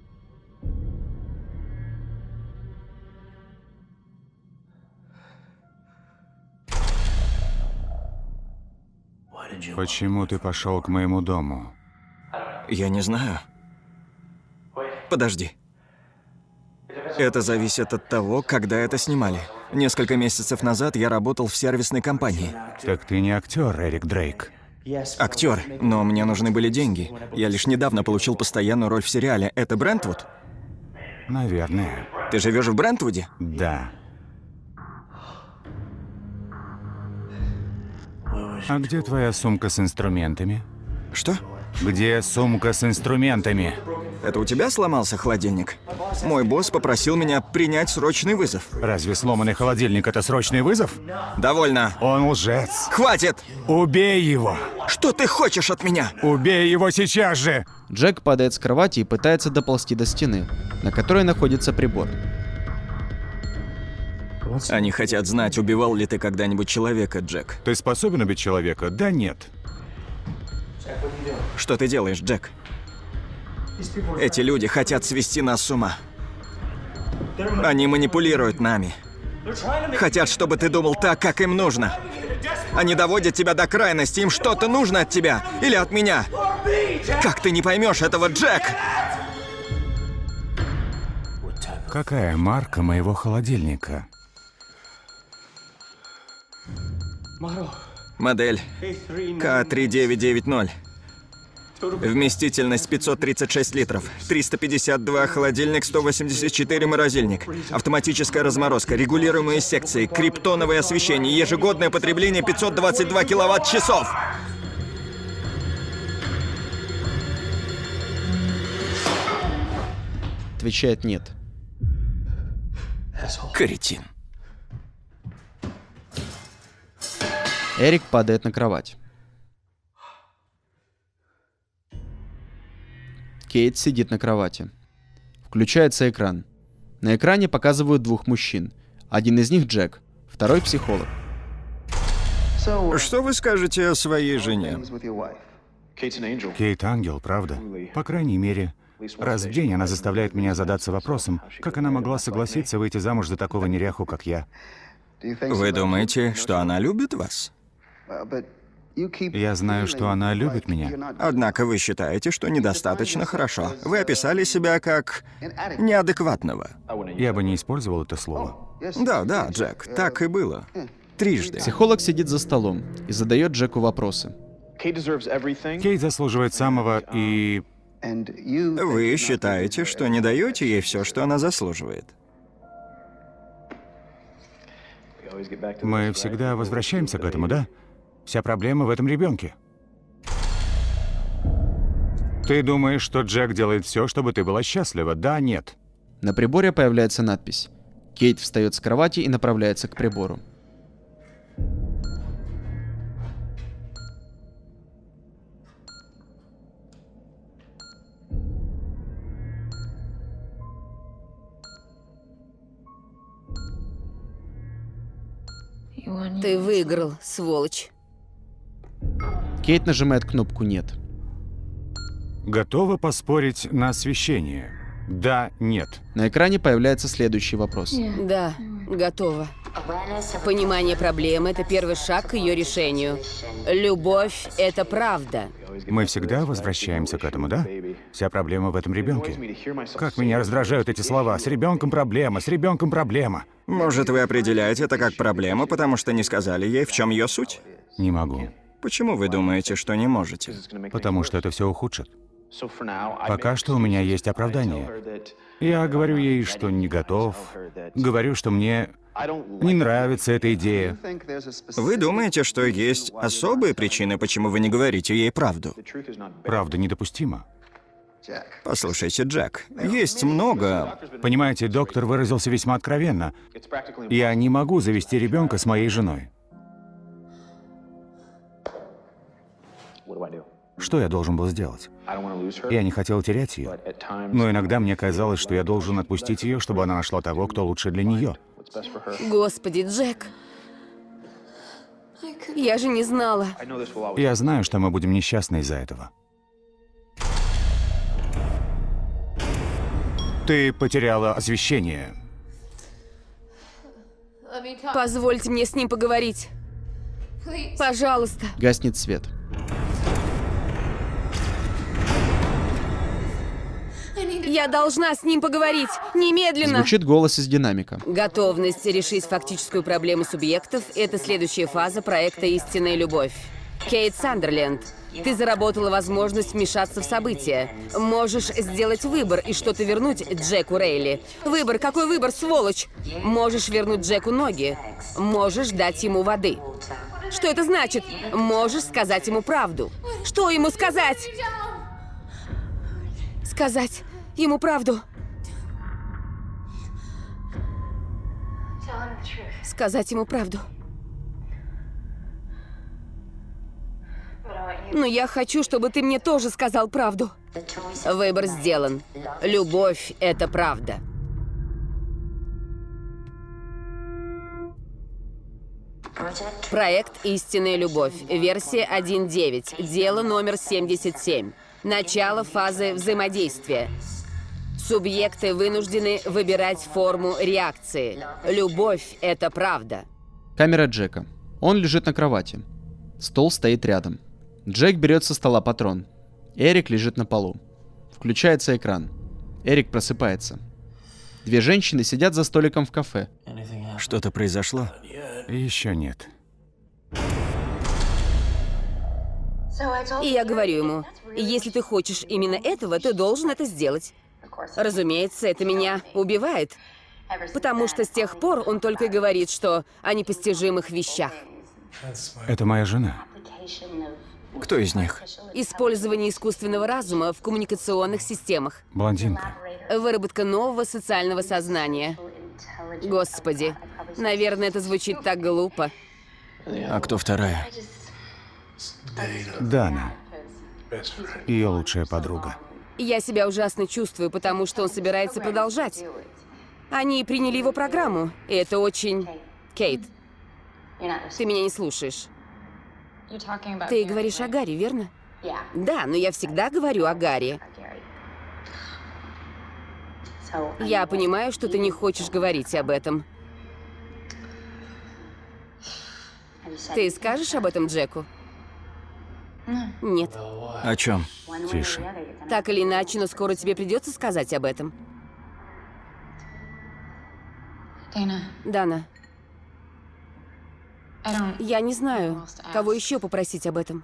Speaker 2: Почему ты пошел к моему дому?
Speaker 4: Я не знаю. Подожди. Это зависит от того, когда это снимали. Несколько месяцев назад я работал в сервисной компании.
Speaker 2: Так ты не актер, Эрик Дрейк.
Speaker 4: Актер, но мне нужны были деньги. Я лишь недавно получил постоянную роль в сериале. Это Брентвуд?
Speaker 2: Наверное.
Speaker 4: Ты живешь в Брентвуде?
Speaker 2: Да. А где твоя сумка с инструментами?
Speaker 4: Что?
Speaker 2: Где сумка с инструментами?
Speaker 4: Это у тебя сломался холодильник? Мой босс попросил меня принять срочный вызов.
Speaker 2: Разве сломанный холодильник — это срочный вызов?
Speaker 4: Довольно.
Speaker 2: Он лжец.
Speaker 4: Хватит!
Speaker 2: Убей его!
Speaker 4: Что ты хочешь от меня?
Speaker 2: Убей его сейчас же!
Speaker 1: Джек падает с кровати и пытается доползти до стены, на которой находится прибор.
Speaker 4: Они хотят знать, убивал ли ты когда-нибудь человека, Джек.
Speaker 2: Ты способен убить человека? Да, нет.
Speaker 4: Что ты делаешь, Джек? Эти люди хотят свести нас с ума. Они манипулируют нами. Хотят, чтобы ты думал так, как им нужно. Они доводят тебя до крайности, им что-то нужно от тебя или от меня. Как ты не поймешь этого, Джек?
Speaker 2: Какая марка моего холодильника?
Speaker 4: Модель К три девять девять ноль. Вместительность пятьсот тридцать шесть литров. триста пятьдесят два холодильник, сто восемьдесят четыре морозильник. Автоматическая разморозка, регулируемые секции, криптоновое освещение, ежегодное потребление пятьсот двадцать два киловатт-часов.
Speaker 1: Отвечает нет.
Speaker 4: Кретин.
Speaker 1: Эрик падает на кровать. Кейт сидит на кровати. Включается экран. На экране показывают двух мужчин. Один из них Джек, второй психолог.
Speaker 4: Что вы скажете о своей жене?
Speaker 2: Кейт ангел, правда? По крайней мере, раз в день она заставляет меня задаться вопросом, как она могла согласиться выйти замуж за такого неряху, как я.
Speaker 4: Вы думаете, что она любит вас?
Speaker 2: Я знаю, что она любит меня.
Speaker 4: Однако вы считаете, что недостаточно хорошо. Вы описали себя как неадекватного.
Speaker 2: Я бы не использовал это слово.
Speaker 4: Да, да, Джек, так и было. Трижды.
Speaker 1: Психолог сидит за столом и задает Джеку вопросы.
Speaker 2: Кейт заслуживает самого и...
Speaker 4: Вы считаете, что не даете ей все, что она заслуживает?
Speaker 2: Мы всегда возвращаемся к этому, да? Вся проблема в этом ребенке. Ты думаешь, что Джек делает все, чтобы ты была счастлива? Да, нет.
Speaker 1: На приборе появляется надпись. Кейт встает с кровати и направляется к прибору.
Speaker 3: Ты выиграл, сволочь.
Speaker 1: Кейт нажимает кнопку «Нет».
Speaker 2: Готова поспорить на освещение? Да, нет.
Speaker 1: На экране появляется следующий вопрос.
Speaker 3: Да, готово. Понимание проблемы – это первый шаг к ее решению. Любовь – это правда.
Speaker 2: Мы всегда возвращаемся к этому, да? Вся проблема в этом ребенке. Как меня раздражают эти слова. С ребенком проблема, с ребенком проблема.
Speaker 4: Может, вы определяете это как проблему, потому что не сказали ей, в чем ее суть?
Speaker 2: Не могу.
Speaker 4: Почему вы думаете, что не можете?
Speaker 2: Потому что это все ухудшит. Пока что у меня есть оправдание. Я говорю ей, что не готов. Говорю, что мне не нравится эта идея.
Speaker 4: Вы думаете, что есть особые причины, почему вы не говорите ей правду?
Speaker 2: Правда недопустима.
Speaker 4: Послушайте, Джек, есть много...
Speaker 2: Понимаете, доктор выразился весьма откровенно. Я не могу завести ребенка с моей женой. Что я должен был сделать? Я не хотел терять ее. Но иногда мне казалось, что я должен отпустить ее, чтобы она нашла того, кто лучше для нее.
Speaker 3: Господи, Джек. Я же не знала.
Speaker 2: Я знаю, что мы будем несчастны из-за этого. Ты потеряла освещение.
Speaker 3: Позвольте мне с ним поговорить. Пожалуйста.
Speaker 1: Гаснет свет.
Speaker 3: Я должна с ним поговорить. Немедленно.
Speaker 1: Звучит голос из динамика.
Speaker 3: Готовность решить фактическую проблему субъектов – это следующая фаза проекта «Истинная любовь». Кейт Сандерленд, ты заработала возможность вмешаться в события. Можешь сделать выбор и что-то вернуть Джеку Рейли. Выбор? Какой выбор, сволочь? Можешь вернуть Джеку ноги. Можешь дать ему воды. Что это значит? Можешь сказать ему правду. Что ему сказать? Сказать ему правду. Сказать ему правду. Но я хочу, чтобы ты мне тоже сказал правду. Выбор сделан. Любовь – это правда. Проект «Истинная любовь». Версия один точка девять. Дело номер семьдесят семь. Начало фазы взаимодействия. Субъекты вынуждены выбирать форму реакции. Любовь – это правда.
Speaker 1: Камера Джека. Он лежит на кровати. Стол стоит рядом. Джек берет со стола патрон. Эрик лежит на полу. Включается экран. Эрик просыпается. Две женщины сидят за столиком в кафе.
Speaker 4: Что-то произошло?
Speaker 2: Еще нет.
Speaker 3: И я говорю ему, если ты хочешь именно этого, ты должен это сделать. Разумеется, это меня убивает. Потому что с тех пор он только и говорит, что о непостижимых вещах.
Speaker 2: Это моя жена.
Speaker 4: Кто из них?
Speaker 3: Использование искусственного разума в коммуникационных системах.
Speaker 2: Блондинка.
Speaker 3: Выработка нового социального сознания. Господи, наверное, это звучит так глупо.
Speaker 4: А кто вторая?
Speaker 2: Дана. Ее лучшая подруга.
Speaker 3: Я себя ужасно чувствую, потому что он собирается продолжать. Они приняли его программу, и это очень... Кейт, ты меня не слушаешь. Ты говоришь о Гарри, верно? Да, но я всегда говорю о Гарри. Я понимаю, что ты не хочешь говорить об этом. Ты скажешь об этом Джеку? Нет.
Speaker 4: О чем?
Speaker 2: Тише.
Speaker 3: Так или иначе, но скоро тебе придется сказать об этом. Дана, я не знаю, кого еще попросить об этом.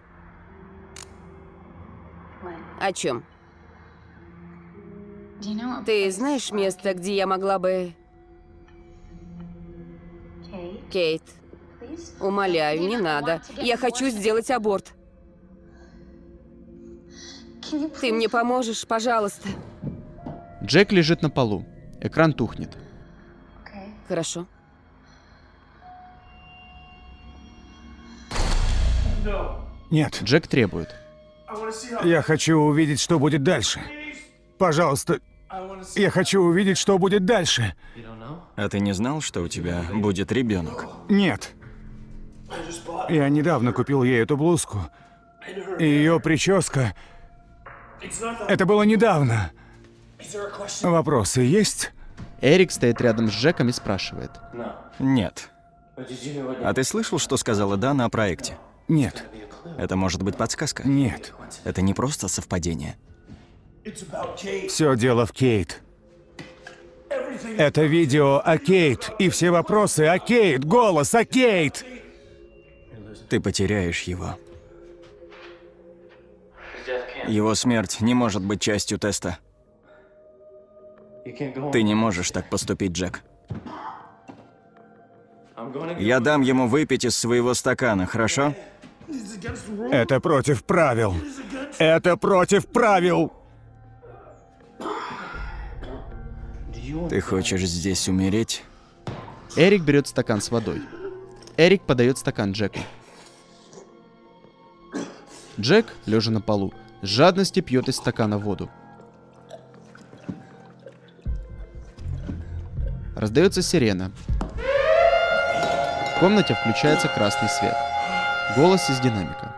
Speaker 3: О чем? Ты знаешь место, где я могла бы... Кейт, умоляю, не надо. Я хочу сделать аборт. Ты мне поможешь, пожалуйста?
Speaker 1: Джек лежит на полу. Экран тухнет.
Speaker 3: Хорошо.
Speaker 2: Нет.
Speaker 1: Джек требует.
Speaker 2: Я хочу увидеть, что будет дальше. Пожалуйста. Я хочу увидеть, что будет дальше.
Speaker 4: А ты не знал, что у тебя будет ребенок?
Speaker 2: Нет. Я недавно купил ей эту блузку. И ее прическа... Это было недавно. Вопросы есть?
Speaker 1: Эрик стоит рядом с Джеком и спрашивает.
Speaker 4: Нет. А ты слышал, что сказала Дана о проекте?
Speaker 2: Нет.
Speaker 4: Это может быть подсказка?
Speaker 2: Нет.
Speaker 4: Это не просто совпадение.
Speaker 2: Все дело в Кейт. Это видео о Кейт. И все вопросы о Кейт. Голос о Кейт.
Speaker 4: Ты потеряешь его. Его смерть не может быть частью теста. Ты не можешь так поступить, Джек. Я дам ему выпить из своего стакана, хорошо?
Speaker 2: Это против правил. Это против правил.
Speaker 4: Ты хочешь здесь умереть?
Speaker 1: Эрик берет стакан с водой. Эрик подает стакан Джеку. Джек, лежа на полу, с жадностью пьет из стакана воду. Раздается сирена. В комнате включается красный свет. Голос из динамика.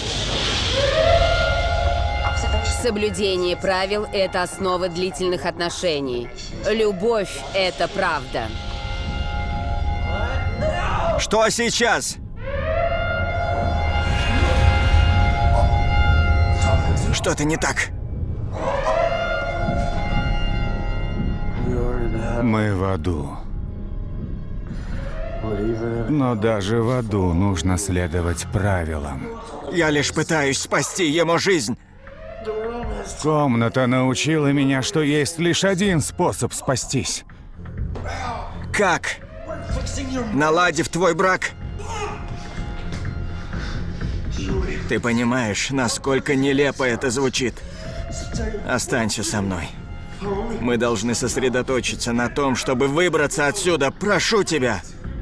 Speaker 3: Соблюдение правил – это основа длительных отношений. Любовь – это правда.
Speaker 4: Что сейчас? Что-то не так.
Speaker 2: Мы в аду. Но даже в аду нужно следовать правилам.
Speaker 4: Я лишь пытаюсь спасти ему жизнь.
Speaker 2: Комната научила меня, что есть лишь один способ спастись.
Speaker 4: Как? Наладив твой брак? Ты понимаешь, насколько нелепо это звучит? Останься со мной. Мы должны сосредоточиться на том, чтобы выбраться отсюда. Прошу тебя.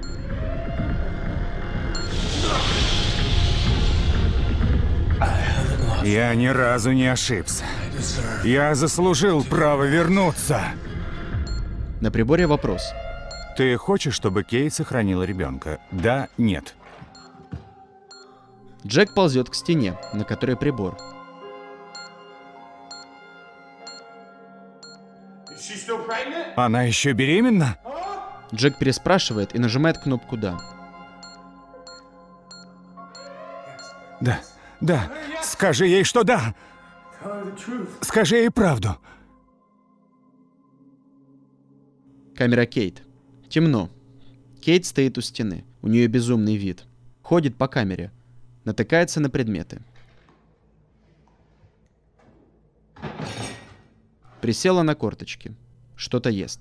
Speaker 2: Я ни разу не ошибся. Я заслужил право вернуться.
Speaker 1: На приборе вопрос.
Speaker 2: Ты хочешь, чтобы Кейт сохранила ребенка? Да, нет.
Speaker 1: Джек ползет к стене, на которой прибор.
Speaker 2: Она еще беременна?
Speaker 1: Джек переспрашивает и нажимает кнопку «Да».
Speaker 2: Да, да. Скажи ей, что да. Скажи ей правду.
Speaker 1: Камера Кейт. Темно. Кейт стоит у стены. У нее безумный вид. Ходит по камере. Натыкается на предметы. Присела на корточки. Что-то ест.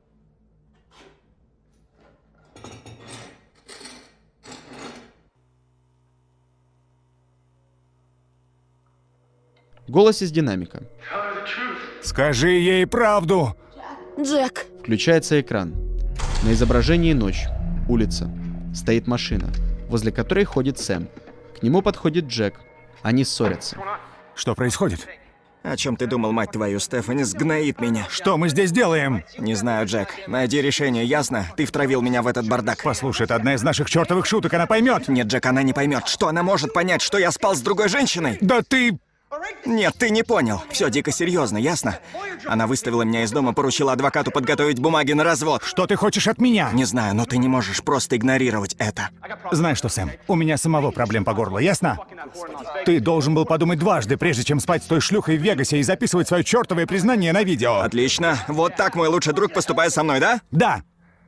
Speaker 1: Голос из динамика.
Speaker 2: Скажи ей правду.
Speaker 3: Джек,
Speaker 1: Включается экран. На изображении ночь. Улица. Стоит машина, возле которой ходит Сэм. К нему подходит Джек. Они ссорятся.
Speaker 2: Что происходит?
Speaker 4: О чем ты думал, мать твою? Стефани сгноит меня.
Speaker 2: Что мы здесь делаем?
Speaker 4: Не знаю, Джек. Найди решение, ясно? Ты втравил меня в этот бардак.
Speaker 2: Послушай, это одна из наших чертовых шуток, она поймет.
Speaker 4: Нет, Джек, она не поймет. Что она может понять, что я спал с другой женщиной?
Speaker 2: Да ты...
Speaker 4: Нет, ты не понял. Все дико серьезно, ясно? Она выставила меня из дома, поручила адвокату подготовить бумаги на развод.
Speaker 2: Что ты хочешь от меня?
Speaker 4: Не знаю, но ты не можешь просто игнорировать это.
Speaker 2: Знаешь что, Сэм, у меня самого проблем по горлу, ясно? Ты должен был подумать дважды, прежде чем спать с той шлюхой в Вегасе и записывать свое чертовое признание на видео.
Speaker 4: Отлично. Вот так мой лучший друг поступает со мной, да?
Speaker 2: Да.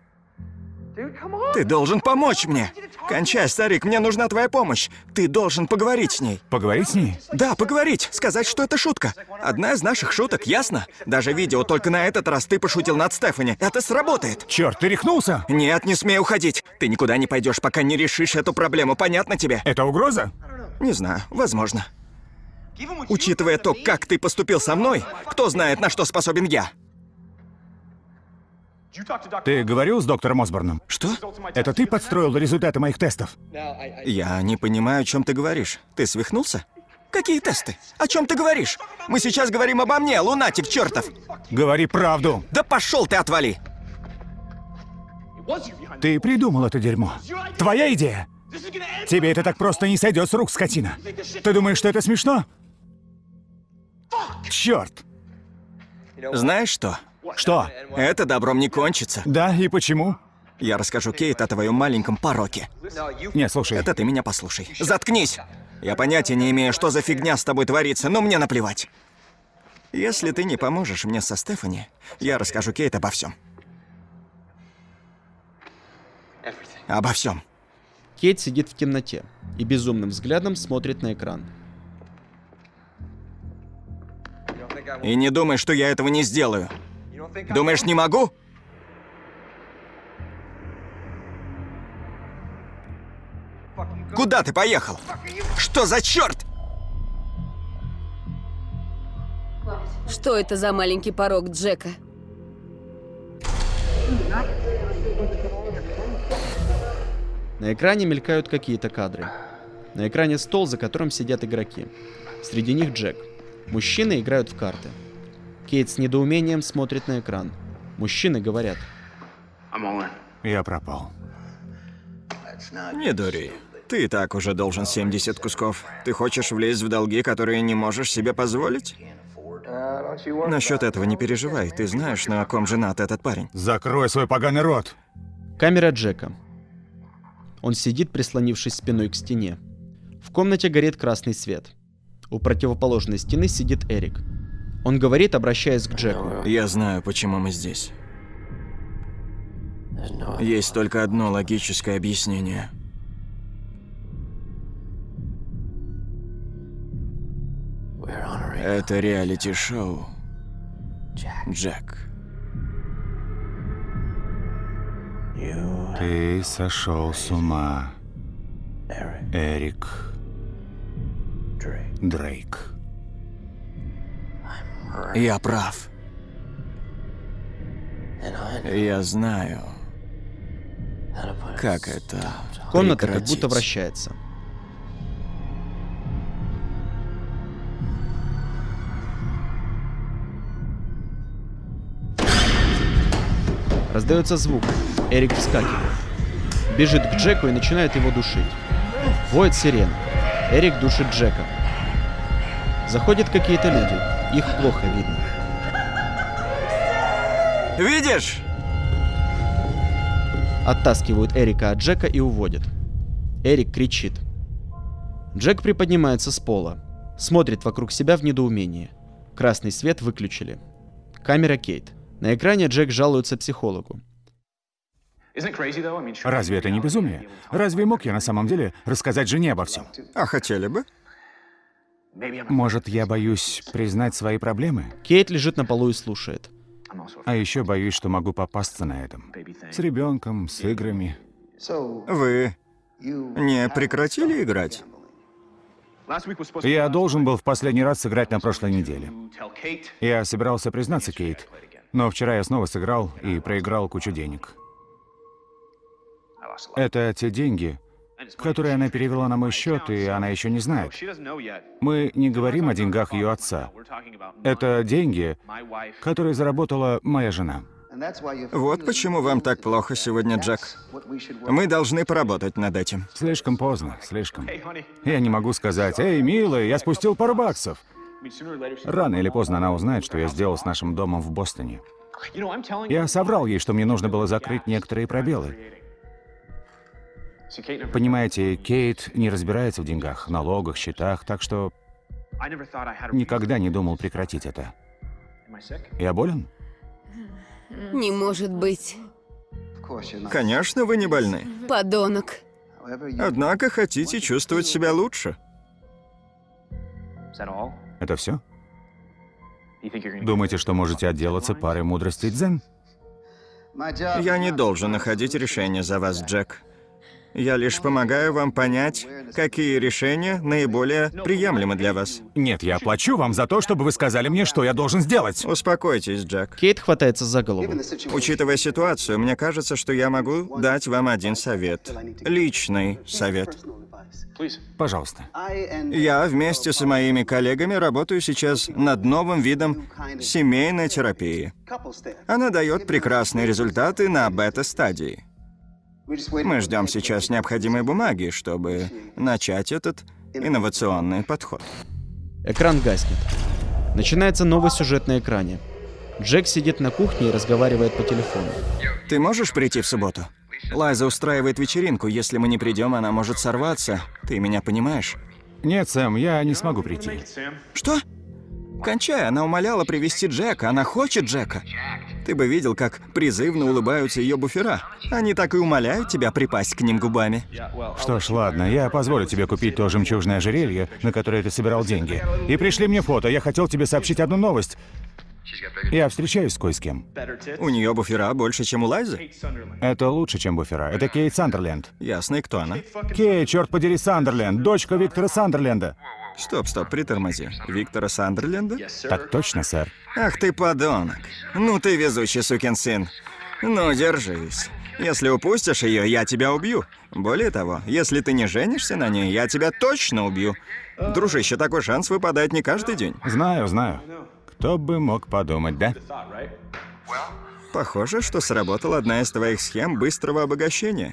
Speaker 4: Ты должен помочь мне. Кончай, старик, мне нужна твоя помощь. Ты должен поговорить с ней.
Speaker 2: Поговорить с ней?
Speaker 4: Да, поговорить. Сказать, что это шутка. Одна из наших шуток, ясно? Даже видео, только на этот раз ты пошутил над Стефани. Это сработает.
Speaker 2: Черт, ты рехнулся?
Speaker 4: Нет, не смей уходить. Ты никуда не пойдешь, пока не решишь эту проблему. Понятно тебе?
Speaker 2: Это угроза?
Speaker 4: Не знаю, возможно. Учитывая то, как ты поступил со мной, кто знает, на что способен я.
Speaker 2: Ты говорил с доктором Осборном?
Speaker 4: Что?
Speaker 2: Это ты подстроил результаты моих тестов?
Speaker 4: Я не понимаю, о чем ты говоришь. Ты свихнулся? Какие тесты? О чем ты говоришь? Мы сейчас говорим обо мне, лунатик чертов.
Speaker 2: Говори правду.
Speaker 4: Да пошел ты, отвали.
Speaker 2: Ты придумал это дерьмо. Твоя идея? Тебе это так просто не сойдет с рук, скотина. Ты думаешь, что это смешно? Черт!
Speaker 4: Знаешь что?
Speaker 2: Что?
Speaker 4: Это добром не кончится.
Speaker 2: Да, и почему?
Speaker 4: Я расскажу Кейт о твоем маленьком пороке.
Speaker 2: Не, слушай.
Speaker 4: Это ты меня послушай. Заткнись! Я понятия не имею, что за фигня с тобой творится, но мне наплевать. Если ты не поможешь мне со Стефани, я расскажу Кейт обо всем. Обо всем.
Speaker 1: Кейт сидит в темноте и безумным взглядом смотрит на экран.
Speaker 4: И не думай, что я этого не сделаю. Думаешь, не могу? Куда ты поехал? Что за черт?
Speaker 3: Что это за маленький порог Джека?
Speaker 1: На экране мелькают какие-то кадры. На экране стол, за которым сидят игроки. Среди них Джек. Мужчины играют в карты. Кейт с недоумением смотрит на экран. Мужчины говорят.
Speaker 2: Я пропал.
Speaker 4: Не дури. Ты и так уже должен семьдесят кусков. Ты хочешь влезть в долги, которые не можешь себе позволить? Насчет этого не переживай. Ты знаешь, на ком женат этот парень.
Speaker 2: Закрой свой поганый рот.
Speaker 1: Камера Джека. Он сидит, прислонившись спиной к стене. В комнате горит красный свет. У противоположной стены сидит Эрик. Он говорит, обращаясь к Джеку.
Speaker 4: Я знаю, почему мы здесь. Есть только одно логическое объяснение. Это реалити-шоу. Джек.
Speaker 2: Ты сошел с ума, Эрик Дрейк.
Speaker 4: Я прав. Я знаю, как это
Speaker 1: Комната как
Speaker 4: прекратить.
Speaker 1: будто вращается. Раздается звук. Эрик вскакивает. Бежит к Джеку и начинает его душить. Воет сирена. Эрик душит Джека. Заходят какие-то люди. Их плохо видно.
Speaker 4: Видишь?
Speaker 1: Оттаскивают Эрика от Джека и уводят. Эрик кричит. Джек приподнимается с пола. Смотрит вокруг себя в недоумении. Красный свет выключили. Камера Кейт. На экране Джек жалуется психологу.
Speaker 2: Разве это не безумие? Разве мог я на самом деле рассказать жене обо всем?
Speaker 4: А хотели бы?
Speaker 2: Может, я боюсь признать свои проблемы?
Speaker 1: Кейт лежит на полу и слушает.
Speaker 2: А еще боюсь, что могу попасться на этом. С ребенком, с играми.
Speaker 4: Вы не прекратили играть?
Speaker 2: Я должен был в последний раз сыграть на прошлой неделе. Я собирался признаться Кейт, но вчера я снова сыграл и проиграл кучу денег. Это те деньги, которые она перевела на мой счет, и она еще не знает. Мы не говорим о деньгах ее отца. Это деньги, которые заработала моя жена.
Speaker 4: Вот почему вам так плохо сегодня, Джек. Мы должны поработать над этим.
Speaker 2: Слишком поздно, слишком. Я не могу сказать: «Эй, милый, я спустил пару баксов». Рано или поздно она узнает, что я сделал с нашим домом в Бостоне. Я соврал ей, что мне нужно было закрыть некоторые пробелы. Понимаете, Кейт не разбирается в деньгах, налогах, счетах, так что никогда не думал прекратить это. Я болен?
Speaker 3: Не может быть.
Speaker 4: Конечно, вы не больны.
Speaker 3: Подонок.
Speaker 4: Однако хотите чувствовать себя лучше.
Speaker 2: Это все? Думаете, что можете отделаться парой мудростей дзен?
Speaker 4: Я не должен находить решение за вас, Джек. Я лишь помогаю вам понять, какие решения наиболее приемлемы для вас.
Speaker 2: Нет, я плачу вам за то, чтобы вы сказали мне, что я должен сделать.
Speaker 4: Успокойтесь, Джек.
Speaker 1: Кейт хватается за голову.
Speaker 4: Учитывая ситуацию, мне кажется, что я могу дать вам один совет. Личный совет.
Speaker 2: Пожалуйста.
Speaker 4: Я вместе с моими коллегами работаю сейчас над новым видом семейной терапии. Она дает прекрасные результаты на бета-стадии. Мы ждем сейчас необходимой бумаги, чтобы начать этот инновационный подход.
Speaker 1: Экран гаснет. Начинается новый сюжет на экране. Джек сидит на кухне и разговаривает по телефону.
Speaker 4: Ты можешь прийти в субботу? Лайза устраивает вечеринку. Если мы не придем, она может сорваться. Ты меня понимаешь?
Speaker 2: Нет, Сэм, я не смогу прийти.
Speaker 4: Что? Кончай, она умоляла привезти Джека. Она хочет Джека. Ты бы видел, как призывно улыбаются ее буфера. Они так и умоляют тебя припасть к ним губами.
Speaker 2: Что ж, ладно, я позволю тебе купить то жемчужное ожерелье, на которое ты собирал деньги. И пришли мне фото. Я хотел тебе сообщить одну новость. Я встречаюсь с кое с кем.
Speaker 4: У нее буфера больше, чем у Лайзы?
Speaker 2: Это лучше, чем буфера. Это Кейт Сандерленд.
Speaker 4: Ясно, и кто она?
Speaker 2: Кейт, черт подери, Сандерленд, дочка Виктора Сандерленда.
Speaker 4: Стоп, стоп, притормози. Виктора Сандерленда?
Speaker 2: Так точно, сэр.
Speaker 4: Ах ты подонок. Ну ты везучий сукин сын. Ну, держись. Если упустишь ее, я тебя убью. Более того, если ты не женишься на ней, я тебя точно убью. Дружище, такой шанс выпадает не каждый день.
Speaker 2: Знаю, знаю. Кто бы мог подумать, да?
Speaker 4: Похоже, что сработала одна из твоих схем быстрого обогащения.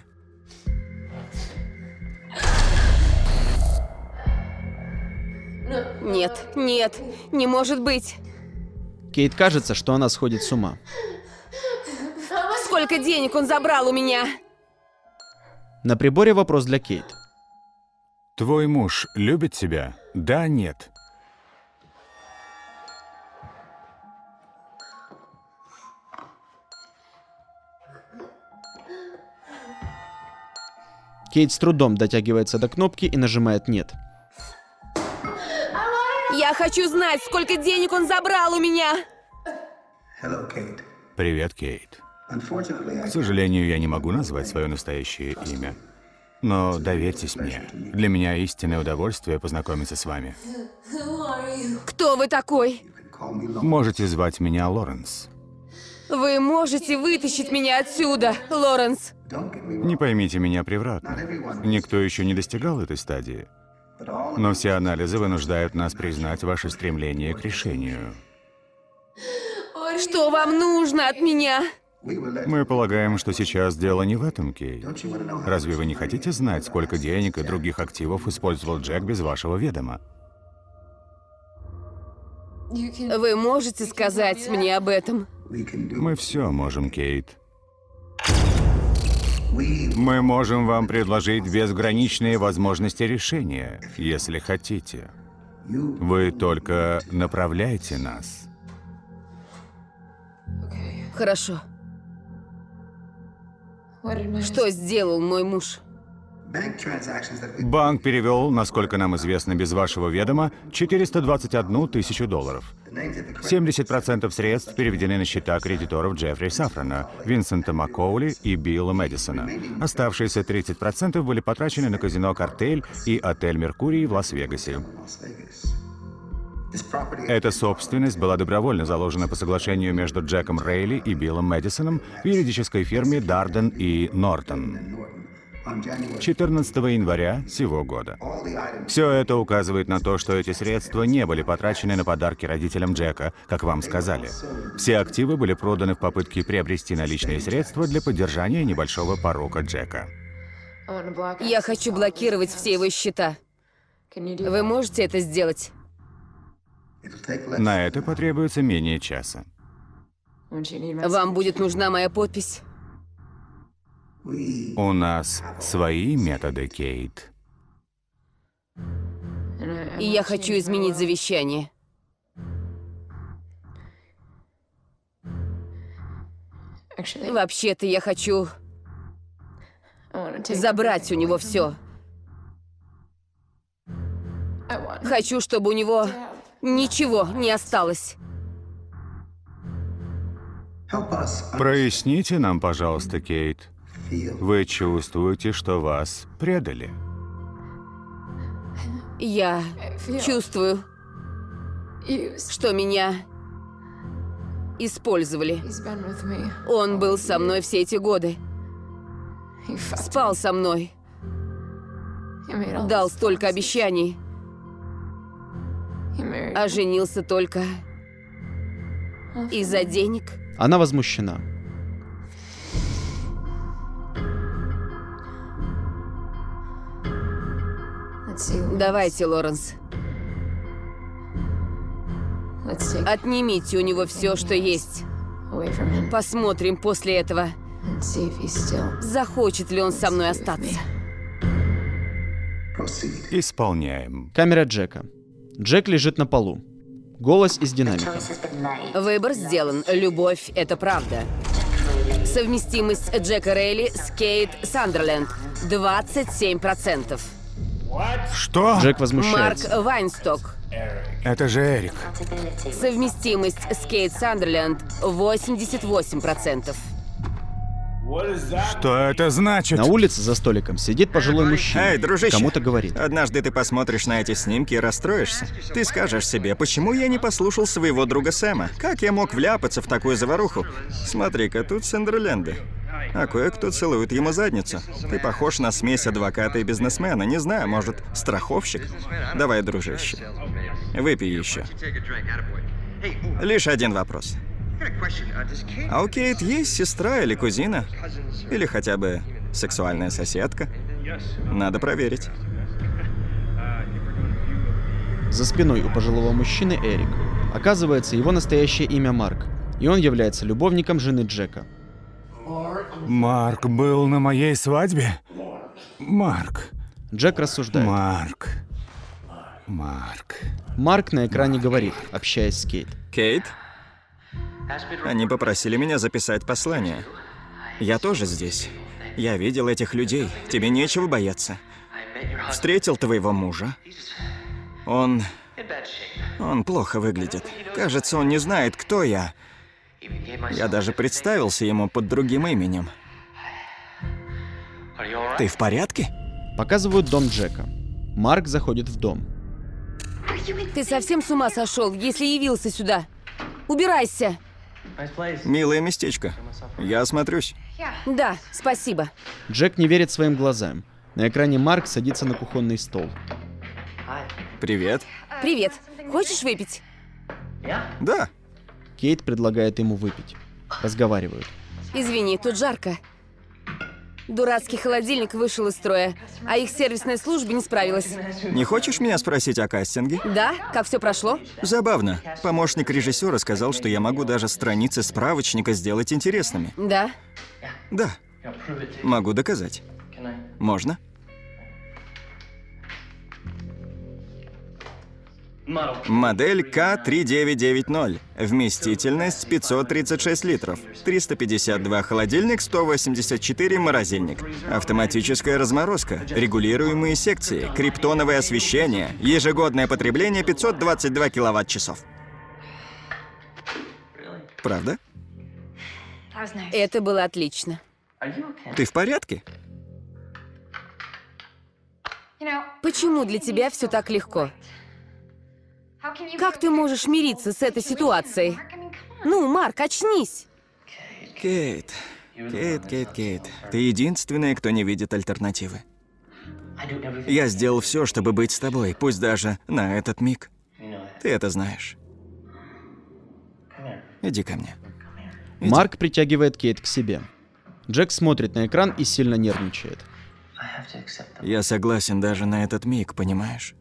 Speaker 3: Нет, нет, не может быть.
Speaker 1: Кейт кажется, что она сходит с ума.
Speaker 3: Сколько денег он забрал у меня?
Speaker 1: На приборе вопрос для Кейт.
Speaker 2: Твой муж любит тебя? Да, нет.
Speaker 1: Кейт с трудом дотягивается до кнопки и нажимает «нет».
Speaker 3: Я хочу знать, сколько денег он забрал у меня.
Speaker 2: Привет, Кейт. К сожалению, я не могу назвать свое настоящее имя. Но доверьтесь мне. Для меня истинное удовольствие познакомиться с вами.
Speaker 3: Кто вы такой?
Speaker 2: Можете звать меня Лоренс.
Speaker 3: Вы можете вытащить меня отсюда, Лоренс.
Speaker 2: Не поймите меня превратно. Никто еще не достигал этой стадии. Но все анализы вынуждают нас признать ваше стремление к решению.
Speaker 3: Что вам нужно от меня?
Speaker 2: Мы полагаем, что сейчас дело не в этом, Кейт. Разве вы не хотите знать, сколько денег и других активов использовал Джек без вашего ведома?
Speaker 3: Вы можете сказать мне об этом?
Speaker 2: Мы все можем, Кейт. Мы можем вам предложить безграничные возможности решения, если хотите. Вы только направляйте нас.
Speaker 3: Хорошо. Что сделал мой муж?
Speaker 2: Банк перевел, насколько нам известно, без вашего ведома, четыреста двадцать одну тысячу долларов. семьдесят процентов средств переведены на счета кредиторов Джеффри Сафрана, Винсента Маккоули и Билла Мэдисона. Оставшиеся тридцать процентов были потрачены на казино «Картель» и отель «Меркурий» в Лас-Вегасе. Эта собственность была добровольно заложена по соглашению между Джеком Рейли и Биллом Мэдисоном в юридической фирме Дарден и Нортон. четырнадцатого января сего года. Все это указывает на то, что эти средства не были потрачены на подарки родителям Джека, как вам сказали. Все активы были проданы в попытке приобрести наличные средства для поддержания небольшого порока Джека.
Speaker 3: Я хочу блокировать все его счета. Вы можете это сделать?
Speaker 2: На это потребуется менее часа.
Speaker 3: Вам будет нужна моя подпись?
Speaker 2: У нас свои методы, Кейт.
Speaker 3: И я хочу изменить завещание. Вообще-то я хочу забрать у него все. Хочу, чтобы у него ничего не осталось.
Speaker 2: Проясните нам, пожалуйста, Кейт. Вы чувствуете, что вас предали?
Speaker 3: Я чувствую, что меня использовали. Он был со мной все эти годы. Спал со мной. Дал столько обещаний. А женился только из-за денег.
Speaker 1: Она возмущена.
Speaker 3: Давайте, Лоренс. Отнимите у него все, что есть. Посмотрим после этого, захочет ли он со мной остаться.
Speaker 2: Исполняем.
Speaker 1: Камера Джека. Джек лежит на полу. Голос из динамика.
Speaker 3: Выбор сделан. Любовь — это правда. Совместимость Джека Рейли с Кейт Сандерленд — двадцать семь процентов.
Speaker 2: Что?
Speaker 1: Джек
Speaker 3: Марк
Speaker 1: возмущается.
Speaker 3: Вайнсток.
Speaker 2: Это же Эрик.
Speaker 3: Совместимость с Кейт Сандерленд — восемьдесят восемь процентов.
Speaker 2: Что это значит?
Speaker 1: На улице за столиком сидит пожилой мужчина.
Speaker 4: Эй, дружище.
Speaker 1: Кому-то говорит.
Speaker 4: Однажды ты посмотришь на эти снимки и расстроишься. Ты скажешь себе, почему я не послушал своего друга Сэма? Как я мог вляпаться в такую заваруху? Смотри-ка, тут Сандерленды. А кое-кто целует ему задницу. Ты похож на смесь адвоката и бизнесмена. Не знаю, может, страховщик? Давай, дружище. Выпей еще. Лишь один вопрос. А у Кейт есть сестра или кузина? Или хотя бы сексуальная соседка? Надо проверить.
Speaker 1: За спиной у пожилого мужчины Эрик. Оказывается, его настоящее имя Марк. И он является любовником жены Джека.
Speaker 2: Марк был на моей свадьбе? Марк.
Speaker 1: Джек рассуждает.
Speaker 2: Марк. Марк.
Speaker 1: Марк на экране говорит, общаясь с Кейт.
Speaker 4: Кейт? Они попросили меня записать послание. Я тоже здесь. Я видел этих людей. Тебе нечего бояться. Встретил твоего мужа. Он... Он плохо выглядит. Кажется, он не знает, кто я. Я даже представился ему под другим именем. Ты в порядке?
Speaker 1: Показывают дом Джека. Марк заходит в дом.
Speaker 3: Ты совсем с ума сошел, если явился сюда? Убирайся!
Speaker 4: Милое местечко. Я осмотрюсь.
Speaker 3: Да, спасибо.
Speaker 1: Джек не верит своим глазам. На экране Марк садится на кухонный стол.
Speaker 4: Привет.
Speaker 3: Привет. Хочешь выпить?
Speaker 4: Да.
Speaker 1: Кейт предлагает ему выпить. Разговаривают.
Speaker 3: Извини, тут жарко. Дурацкий холодильник вышел из строя, а их сервисная служба не справилась.
Speaker 4: Не хочешь меня спросить о кастинге?
Speaker 3: Да? Как все прошло?
Speaker 4: Забавно. Помощник режиссера сказал, что я могу даже страницы справочника сделать интересными.
Speaker 3: Да.
Speaker 4: Да. Могу доказать. Можно? Модель К три девять девять ноль. Вместительность пятьсот тридцать шесть литров. триста пятьдесят два холодильник, сто восемьдесят четыре морозильник. Автоматическая разморозка. Регулируемые секции. Криптоновое освещение. Ежегодное потребление пятьсот двадцать два киловатт-часов. Правда?
Speaker 3: Это было отлично.
Speaker 4: Ты в порядке?
Speaker 3: Почему для тебя все так легко? Как ты можешь мириться с этой ситуацией? Ну, Марк, очнись!
Speaker 4: Кейт. Кейт, Кейт, Кейт. Ты единственная, кто не видит альтернативы. Я сделал все, чтобы быть с тобой, пусть даже на этот миг. Ты это знаешь. Иди ко мне. Иди.
Speaker 1: Марк притягивает Кейт к себе. Джек смотрит на экран и сильно нервничает.
Speaker 4: Я согласен даже на этот миг, понимаешь?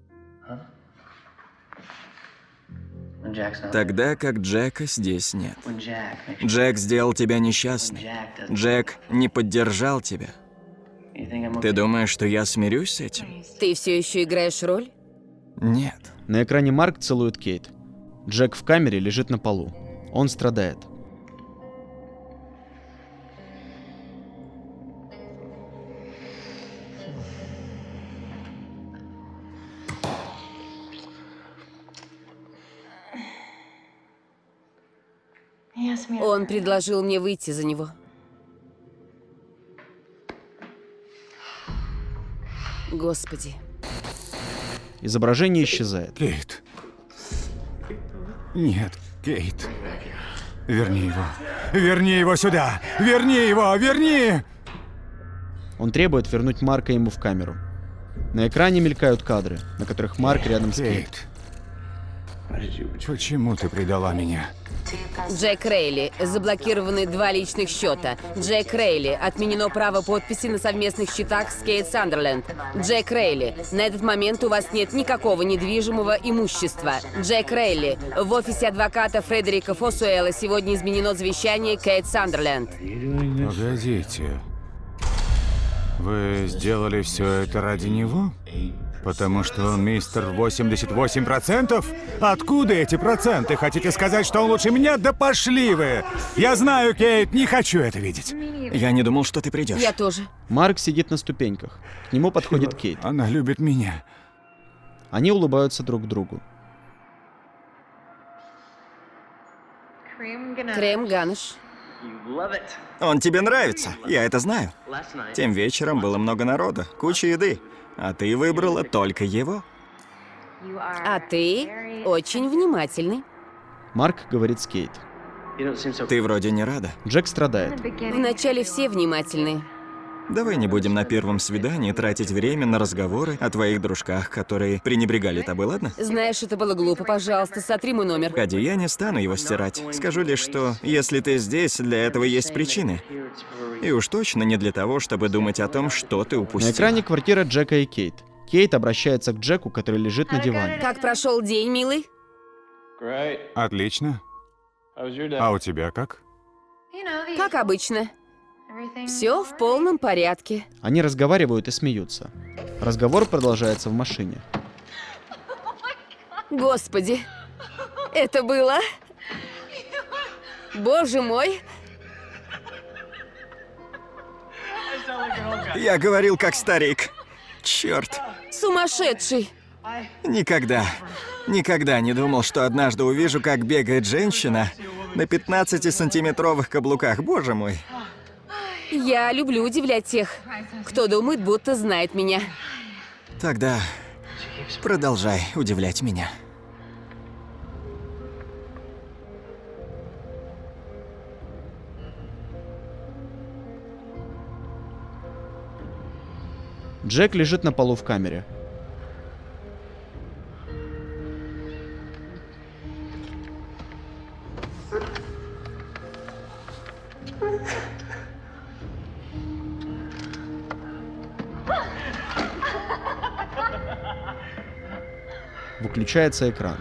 Speaker 4: Тогда как Джека здесь нет. Джек сделал тебя несчастной. Джек не поддержал тебя. Ты думаешь, что я смирюсь с этим?
Speaker 3: Ты все еще играешь роль?
Speaker 4: Нет.
Speaker 1: На экране Марк целует Кейт. Джек в камере лежит на полу. Он страдает.
Speaker 3: Он предложил мне выйти за него. Господи.
Speaker 1: Изображение исчезает.
Speaker 2: Кейт. Нет, Кейт. Верни его. Верни его сюда! Верни его! Верни!
Speaker 1: Он требует вернуть Марка ему в камеру. На экране мелькают кадры, на которых Марк рядом с Кейт.
Speaker 2: Кейт. Почему ты предала меня?
Speaker 3: Джек Рейли. Заблокированы два личных счета. Джек Рейли. Отменено право подписи на совместных счетах с Кейт Сандерленд. Джек Рейли. На этот момент у вас нет никакого недвижимого имущества. Джек Рейли. В офисе адвоката Фредерика Фосуэла сегодня изменено завещание Кейт Сандерленд.
Speaker 2: Погодите. Вы сделали все это ради него? Потому что он мистер восемьдесят восемь процентов? Откуда эти проценты? Хотите сказать, что он лучше меня? Да пошли вы! Я знаю, Кейт, не хочу это видеть.
Speaker 4: Я не думал, что ты придешь.
Speaker 3: Я тоже.
Speaker 1: Марк сидит на ступеньках. К нему подходит Кейт.
Speaker 2: Она любит меня.
Speaker 1: Они улыбаются друг другу.
Speaker 3: Крем Ганеш.
Speaker 4: Он тебе нравится, я это знаю. Тем вечером было много народа, куча еды. А ты выбрала только его.
Speaker 3: А ты очень внимательный.
Speaker 1: Марк говорит с Кейт.
Speaker 4: Ты вроде не рада.
Speaker 1: Джек страдает.
Speaker 3: Вначале все внимательны.
Speaker 4: Давай не будем на первом свидании тратить время на разговоры о твоих дружках, которые пренебрегали тобой, ладно?
Speaker 3: Знаешь, это было глупо. Пожалуйста, сотри мой номер.
Speaker 4: Кади, я не стану его стирать. Скажу лишь, что если ты здесь, для этого есть причины. И уж точно не для того, чтобы думать о том, что ты упустил.
Speaker 1: На экране квартира Джека и Кейт. Кейт обращается к Джеку, который лежит на диване.
Speaker 3: Как прошел день, милый?
Speaker 2: Отлично. А у тебя как?
Speaker 3: Как обычно. Все в полном порядке.
Speaker 1: Они разговаривают и смеются. Разговор продолжается в машине.
Speaker 3: Господи, это было... Боже мой.
Speaker 4: Я говорил как старик. Черт.
Speaker 3: Сумасшедший.
Speaker 4: Никогда, никогда не думал, что однажды увижу, как бегает женщина на пятнадцатисантиметровых каблуках. Боже мой.
Speaker 3: Я люблю удивлять тех, кто думает, будто знает меня.
Speaker 4: Тогда продолжай удивлять меня.
Speaker 1: Джек лежит на полу в камере. Выключается экран.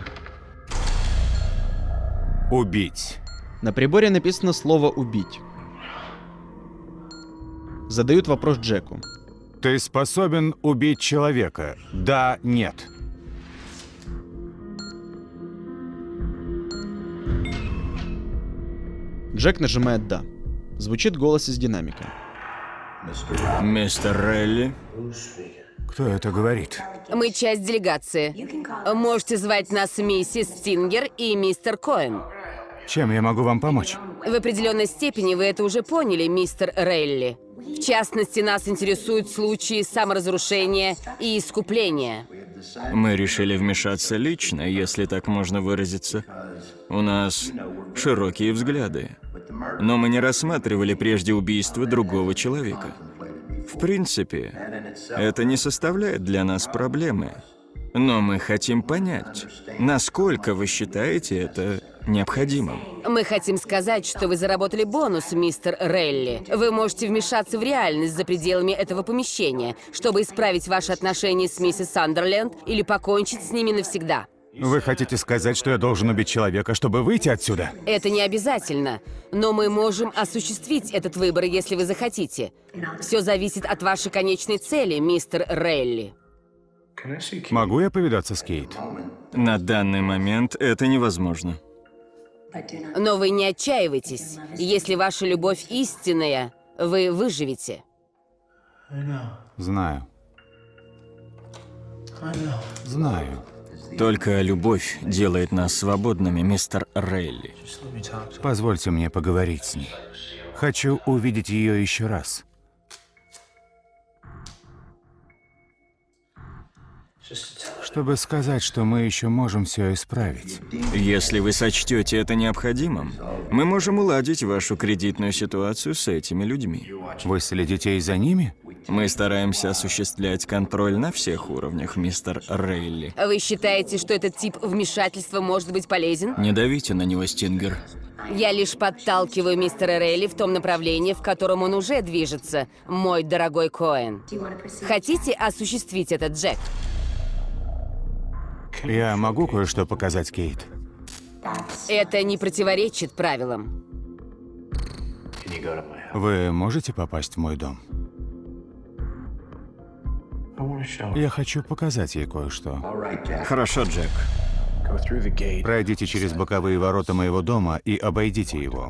Speaker 2: Убить.
Speaker 1: На приборе написано слово «убить». Задают вопрос Джеку.
Speaker 2: Ты способен убить человека? Да, нет.
Speaker 1: Джек нажимает «да». Звучит голос из динамика.
Speaker 4: Мистер Рейли.
Speaker 2: Кто это говорит?
Speaker 3: Мы часть делегации. Можете звать нас миссис Стингер и мистер Коэн.
Speaker 2: Чем я могу вам помочь?
Speaker 3: В определенной степени вы это уже поняли, мистер Рейли. В частности, нас интересуют случаи саморазрушения и искупления.
Speaker 4: Мы решили вмешаться лично, если так можно выразиться. У нас широкие взгляды. Но мы не рассматривали прежде убийство другого человека. В принципе, это не составляет для нас проблемы. Но мы хотим понять, насколько вы считаете это необходимым.
Speaker 3: Мы хотим сказать, что вы заработали бонус, мистер Рейли. Вы можете вмешаться в реальность за пределами этого помещения, чтобы исправить ваши отношения с миссис Сандерленд или покончить с ними навсегда.
Speaker 2: Вы хотите сказать, что я должен убить человека, чтобы выйти отсюда?
Speaker 3: Это не обязательно, но мы можем осуществить этот выбор, если вы захотите. Все зависит от вашей конечной цели, мистер Рейли.
Speaker 2: Могу я повидаться с Кейт?
Speaker 4: На данный момент это невозможно.
Speaker 3: Но вы не отчаивайтесь. Если ваша любовь истинная, вы выживете.
Speaker 2: Знаю. Знаю.
Speaker 4: Только любовь делает нас свободными, мистер Рейли.
Speaker 2: Позвольте мне поговорить с ней. Хочу увидеть ее еще раз. Чтобы сказать, что мы еще можем все исправить.
Speaker 4: Если вы сочтете это необходимым, мы можем уладить вашу кредитную ситуацию с этими людьми.
Speaker 2: Вы следите и за ними?
Speaker 4: Мы стараемся осуществлять контроль на всех уровнях, мистер Рейли.
Speaker 3: Вы считаете, что этот тип вмешательства может быть полезен?
Speaker 4: Не давите на него, Стингер.
Speaker 3: Я лишь подталкиваю мистера Рейли в том направлении, в котором он уже движется, мой дорогой Коэн. Хотите осуществить этот, Джек?
Speaker 2: Я могу кое-что показать, Кейт?
Speaker 3: Это не противоречит правилам.
Speaker 2: Вы можете попасть в мой дом? Я хочу показать ей кое-что.
Speaker 4: Хорошо, Джек.
Speaker 2: Пройдите через боковые ворота моего дома и обойдите его.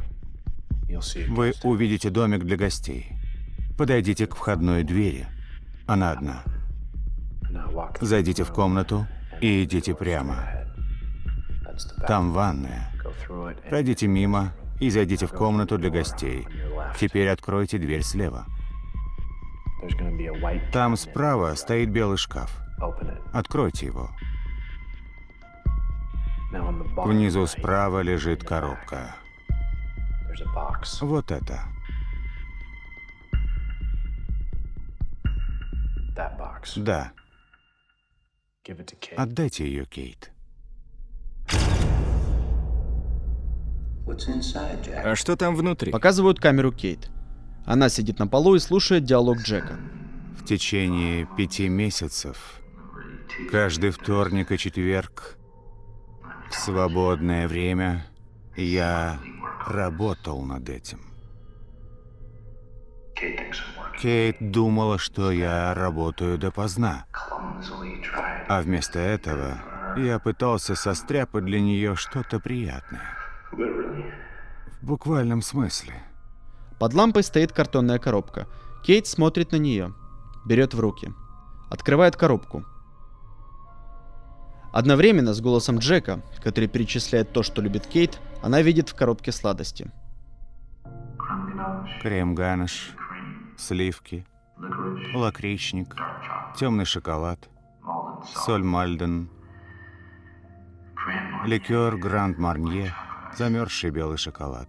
Speaker 2: Вы увидите домик для гостей. Подойдите к входной двери. Она одна. Зайдите в комнату и идите прямо. Там ванная. Пройдите мимо и зайдите в комнату для гостей. Теперь откройте дверь слева. Там справа стоит белый шкаф. Откройте его. Внизу справа лежит коробка. Вот это. Да. Отдайте ее, Кейт.
Speaker 4: А что там внутри?
Speaker 1: Показывают камеру Кейт. Она сидит на полу и слушает диалог Джека.
Speaker 2: В течение пяти месяцев, каждый вторник и четверг, в свободное время, я работал над этим. Кейт думала, что я работаю допоздна. А вместо этого я пытался состряпать для нее что-то приятное. В буквальном смысле.
Speaker 1: Под лампой стоит картонная коробка. Кейт смотрит на нее. Берет в руки. Открывает коробку. Одновременно с голосом Джека, который перечисляет то, что любит Кейт, она видит в коробке сладости.
Speaker 2: Крем-ганаш, сливки, лакричник, темный шоколад, соль Мальден, ликер Гранд Марнье, замерзший белый шоколад.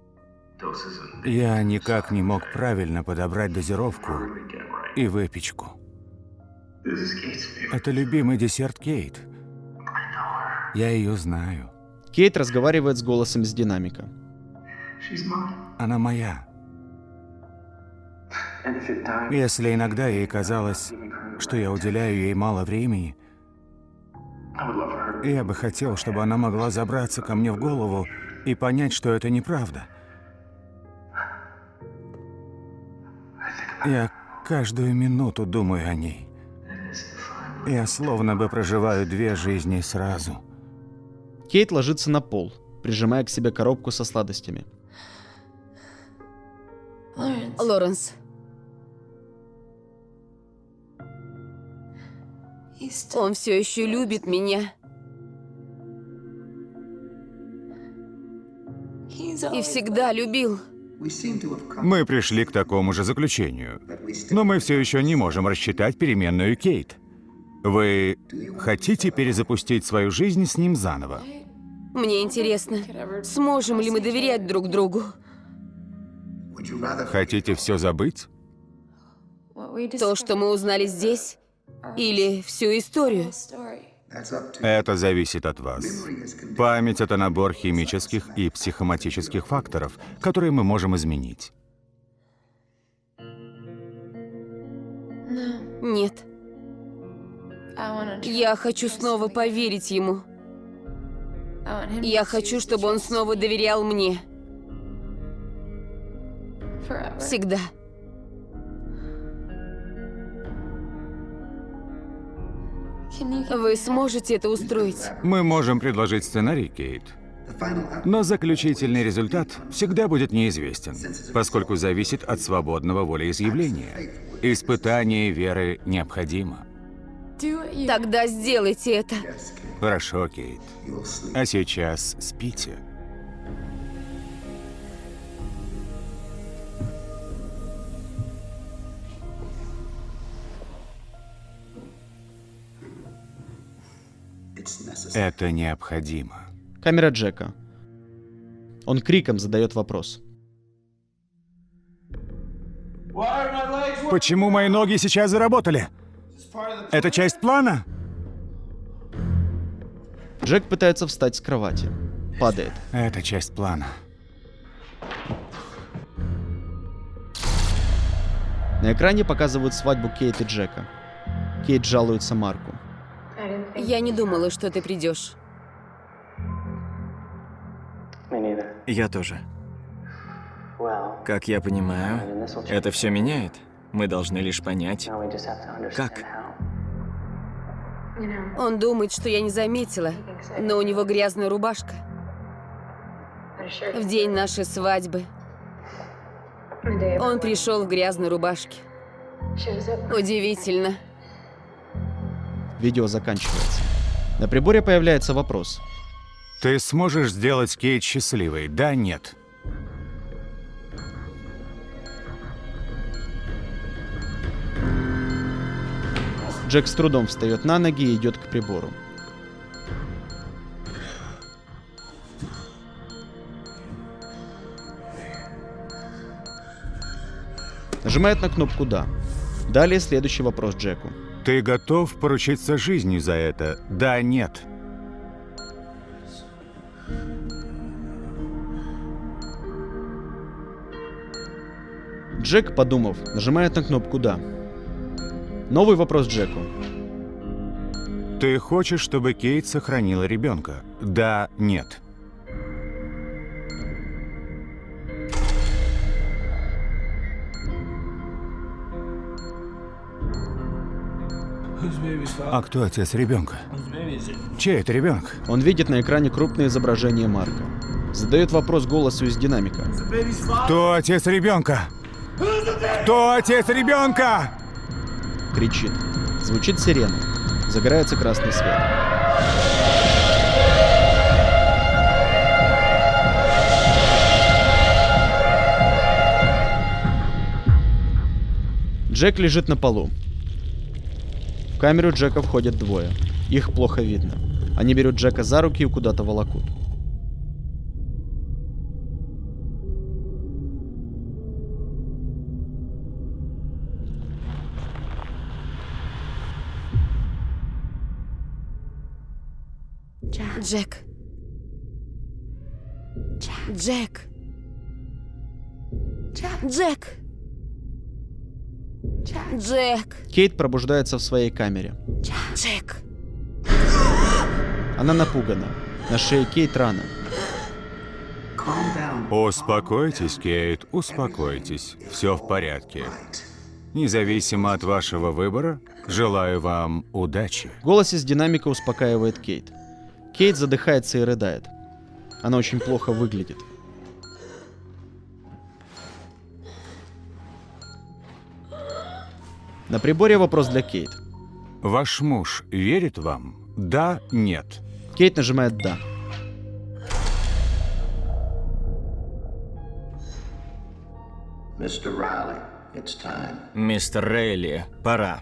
Speaker 2: Я никак не мог правильно подобрать дозировку и выпечку. Это любимый десерт Кейт. Я ее знаю.
Speaker 1: Кейт разговаривает с голосом из динамика.
Speaker 2: Она моя. Если иногда ей казалось, что я уделяю ей мало времени, я бы хотел, чтобы она могла забраться ко мне в голову и понять, что это неправда. Я каждую минуту думаю о ней. Я словно бы проживаю две жизни сразу.
Speaker 1: Кейт ложится на пол, прижимая к себе коробку со сладостями.
Speaker 3: Лоренс, он все еще любит меня. И всегда любил.
Speaker 2: Мы пришли к такому же заключению. Но мы все еще не можем рассчитать переменную Кейт. Вы хотите перезапустить свою жизнь с ним заново?
Speaker 3: Мне интересно, сможем ли мы доверять друг другу?
Speaker 2: Хотите все забыть?
Speaker 3: То, что мы узнали здесь, или всю историю?
Speaker 2: Это зависит от вас. Память — это набор химических и психоматических факторов, которые мы можем изменить.
Speaker 3: Нет. Я хочу снова поверить ему. Я хочу, чтобы он снова доверял мне. Всегда. Вы сможете это устроить?
Speaker 2: Мы можем предложить сценарий, Кейт. Но заключительный результат всегда будет неизвестен, поскольку зависит от свободного волеизъявления. Испытание веры необходимо.
Speaker 3: Тогда сделайте это.
Speaker 2: Хорошо, Кейт. А сейчас спите. Это необходимо.
Speaker 1: Камера Джека. Он криком задает вопрос.
Speaker 5: Why are my legs
Speaker 2: Почему мои ноги сейчас заработали? Это часть плана?
Speaker 1: Джек пытается встать с кровати. Падает.
Speaker 2: Это часть плана.
Speaker 1: На экране показывают свадьбу Кейт и Джека. Кейт жалуется Марку.
Speaker 3: Я не думала, что ты придешь.
Speaker 4: Я тоже. Как я понимаю, это все меняет. Мы должны лишь понять, как.
Speaker 3: Он думает, что я не заметила, но у него грязная рубашка. В день нашей свадьбы он пришел в грязной рубашке. Удивительно.
Speaker 1: Видео заканчивается. На приборе появляется вопрос.
Speaker 2: Ты сможешь сделать Кейт счастливой? Да, нет?
Speaker 1: Джек с трудом встает на ноги и идет к прибору. Нажимает на кнопку «Да». Далее следующий вопрос Джеку.
Speaker 2: Ты готов поручиться жизнью за это? Да, нет?
Speaker 1: Джек, подумав, нажимает на кнопку «Да». Новый вопрос Джеку.
Speaker 2: Ты хочешь, чтобы Кейт сохранила ребенка? Да, нет? А кто отец ребенка? Чей это ребенок?
Speaker 1: Он видит на экране крупное изображение Марка. Задает вопрос голосу из динамика.
Speaker 2: Кто отец ребенка? Кто отец ребенка?
Speaker 1: Кричит. Звучит сирена. Загорается красный свет. Джек лежит на полу. В камеру Джека входят двое. Их плохо видно. Они берут Джека за руки и куда-то волокут.
Speaker 3: Джек. Джек. Джек. Джек.
Speaker 1: Кейт пробуждается в своей камере.
Speaker 3: Джек.
Speaker 1: Она напугана. На шее Кейт рана.
Speaker 2: Успокойтесь, Кейт, успокойтесь. Все в порядке. Независимо от вашего выбора, желаю вам удачи.
Speaker 1: Голос из динамика успокаивает Кейт. Кейт задыхается и рыдает. Она очень плохо выглядит. На приборе вопрос для Кейт.
Speaker 2: Ваш муж верит вам? Да, нет?
Speaker 1: Кейт нажимает «Да».
Speaker 5: Мистер Райли, it's time.
Speaker 4: Мистер Рейли, пора.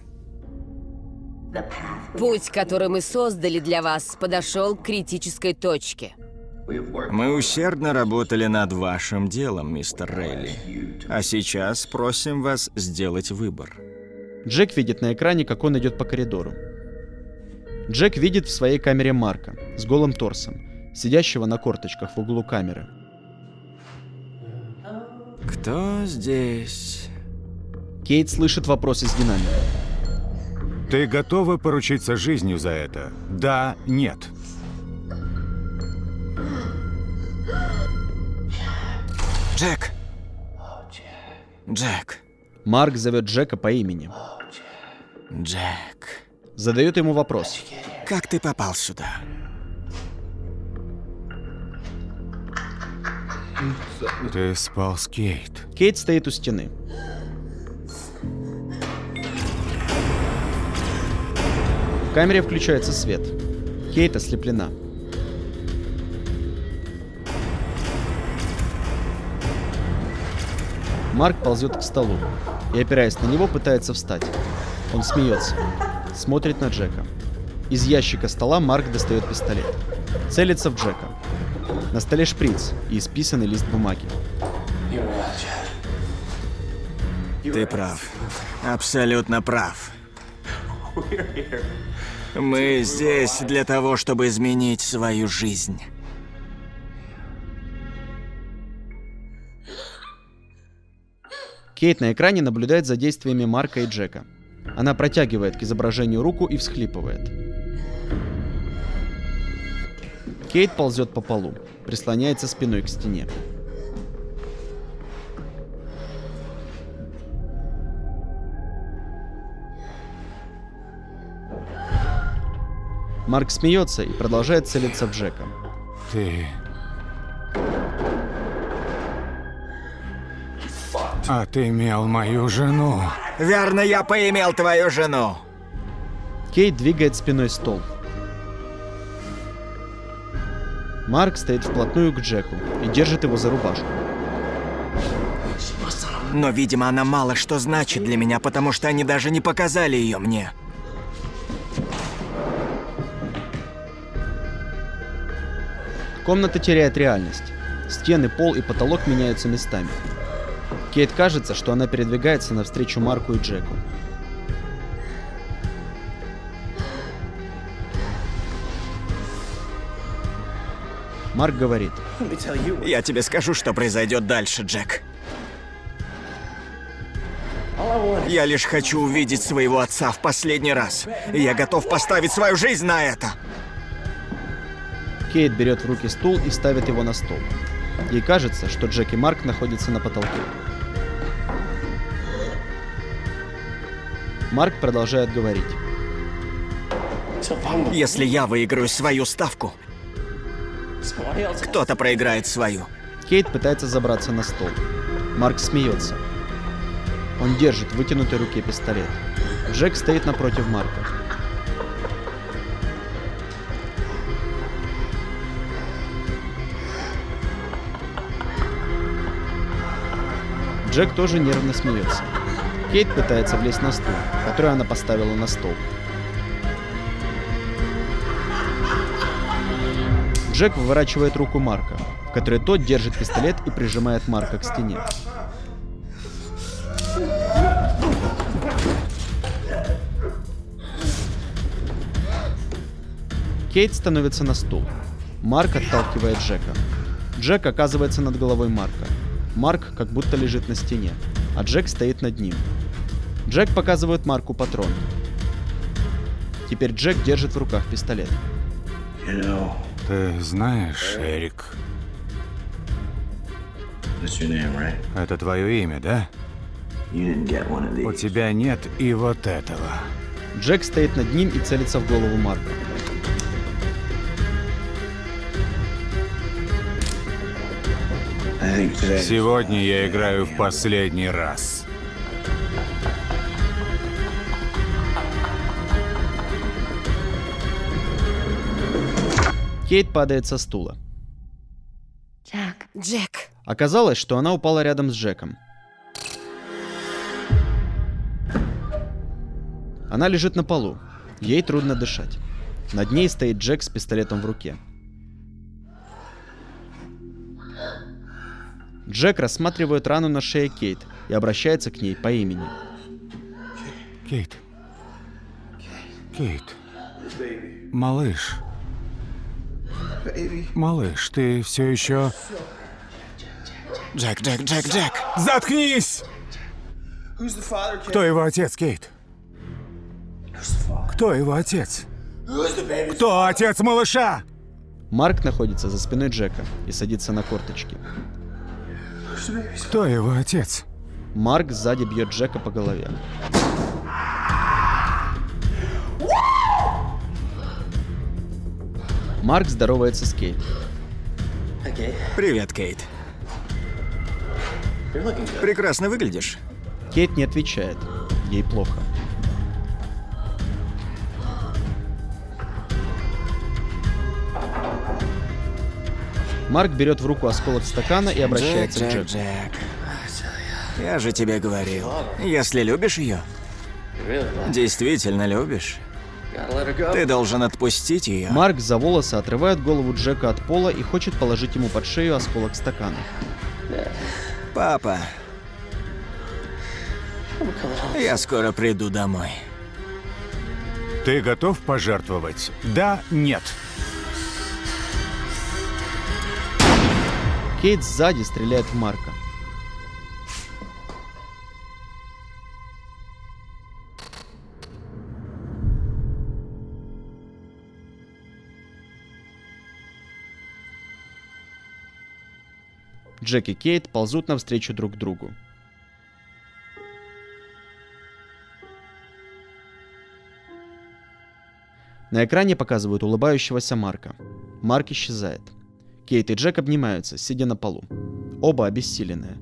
Speaker 3: Путь, который мы создали для вас, подошел к критической точке.
Speaker 4: Мы усердно работали над вашим делом, мистер Рейли. А сейчас просим вас сделать выбор.
Speaker 1: Джек видит на экране, как он идет по коридору. Джек видит в своей камере Марка с голым торсом, сидящего на корточках в углу камеры.
Speaker 4: Кто здесь?
Speaker 1: Кейт слышит вопрос из динамика.
Speaker 2: Ты готова поручиться жизнью за это? Да, нет?
Speaker 4: Джек! Джек!
Speaker 1: Марк зовет Джека по имени.
Speaker 4: Джек.
Speaker 1: Задает ему вопрос.
Speaker 4: Как ты попал сюда?
Speaker 2: Ты спал с Кейт.
Speaker 1: Кейт стоит у стены. В камере включается свет. Кейт ослеплена. Марк ползет к столу и, опираясь на него, пытается встать. Он смеется. Смотрит на Джека. Из ящика стола Марк достает пистолет. Целится в Джека. На столе шприц и исписанный лист бумаги.
Speaker 4: Ты прав. Абсолютно прав. Мы здесь для того, чтобы изменить свою жизнь.
Speaker 1: Кейт на экране наблюдает за действиями Марка и Джека. Она протягивает к изображению руку и всхлипывает. Кейт ползет по полу, прислоняется спиной к стене. Марк смеется и продолжает целиться в Джека.
Speaker 2: Ты... А ты имел мою жену.
Speaker 4: Верно, я поимел твою жену.
Speaker 1: Кейт двигает спиной стол. Марк стоит вплотную к Джеку и держит его за рубашку.
Speaker 4: Но, видимо, она мало что значит для меня, потому что они даже не показали ее мне.
Speaker 1: Комната теряет реальность. Стены, пол и потолок меняются местами. Кейт кажется, что она передвигается навстречу Марку и Джеку. Марк говорит:
Speaker 4: Я тебе скажу, что произойдет дальше, Джек. Я лишь хочу увидеть своего отца в последний раз. И я готов поставить свою жизнь на это.
Speaker 1: Кейт берет в руки стул и ставит его на стол. Ей кажется, что Джек и Марк находятся на потолке. Марк продолжает говорить:
Speaker 4: Если я выиграю свою ставку, кто-то проиграет свою.
Speaker 1: Кейт пытается забраться на стол. Марк смеется. Он держит в вытянутой руке пистолет. Джек стоит напротив Марка. Джек тоже нервно смеется. Кейт пытается влезть на стул, который она поставила на стол. Джек выворачивает руку Марка, в которой тот держит пистолет и прижимает Марка к стене. Кейт становится на стул. Марк отталкивает Джека. Джек оказывается над головой Марка. Марк как будто лежит на стене, а Джек стоит над ним. Джек показывает Марку патрон. Теперь Джек держит в руках пистолет.
Speaker 2: Ты знаешь, Эрик, это твое имя, да? У тебя нет и вот этого.
Speaker 1: Джек стоит над ним и целится в голову Марка.
Speaker 2: Сегодня я играю в последний раз.
Speaker 1: Кейт падает со стула.
Speaker 3: Джек.
Speaker 1: Оказалось, что она упала рядом с Джеком. Она лежит на полу. Ей трудно дышать. Над ней стоит Джек с пистолетом в руке. Джек рассматривает рану на шее Кейт и обращается к ней по имени.
Speaker 2: Кейт. Кейт. Малыш. Малыш, ты все еще...
Speaker 4: Джек, Джек, Джек, Джек.
Speaker 2: Заткнись! Кто его отец, Кейт? Кто его отец? Кто отец малыша?
Speaker 1: Марк находится за спиной Джека и садится на корточки.
Speaker 2: Кто его отец?
Speaker 1: Марк сзади бьет Джека по голове. Марк здоровается с Кейт.
Speaker 4: Привет, Кейт. Прекрасно выглядишь.
Speaker 1: Кейт не отвечает. Ей плохо. Марк берет в руку осколок стакана и обращается
Speaker 4: Джек,
Speaker 1: к
Speaker 4: Джек,
Speaker 1: Джеку.
Speaker 4: Джек. Я же тебе говорил. Если любишь ее, действительно любишь, ты должен отпустить ее.
Speaker 1: Марк за волосы отрывает голову Джека от пола и хочет положить ему под шею осколок стакана.
Speaker 4: Папа, Я скоро приду домой.
Speaker 2: Ты готов пожертвовать? Да, нет.
Speaker 1: Кейт сзади стреляет в Марка. Джек и Кейт ползут навстречу друг другу. На экране показывают улыбающегося Марка. Марк исчезает. Кейт и Джек обнимаются, сидя на полу. Оба обессиленные.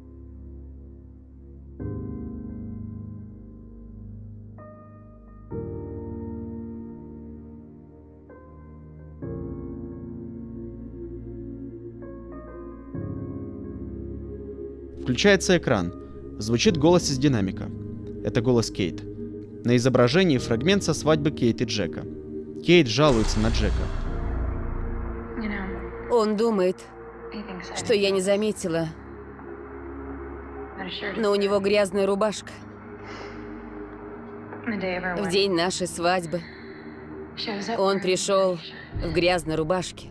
Speaker 1: Включается экран. Звучит голос из динамика. Это голос Кейт. На изображении фрагмент со свадьбы Кейт и Джека. Кейт жалуется на Джека.
Speaker 3: Он думает, что я не заметила, но у него грязная рубашка. В день нашей свадьбы он пришел в грязной рубашке.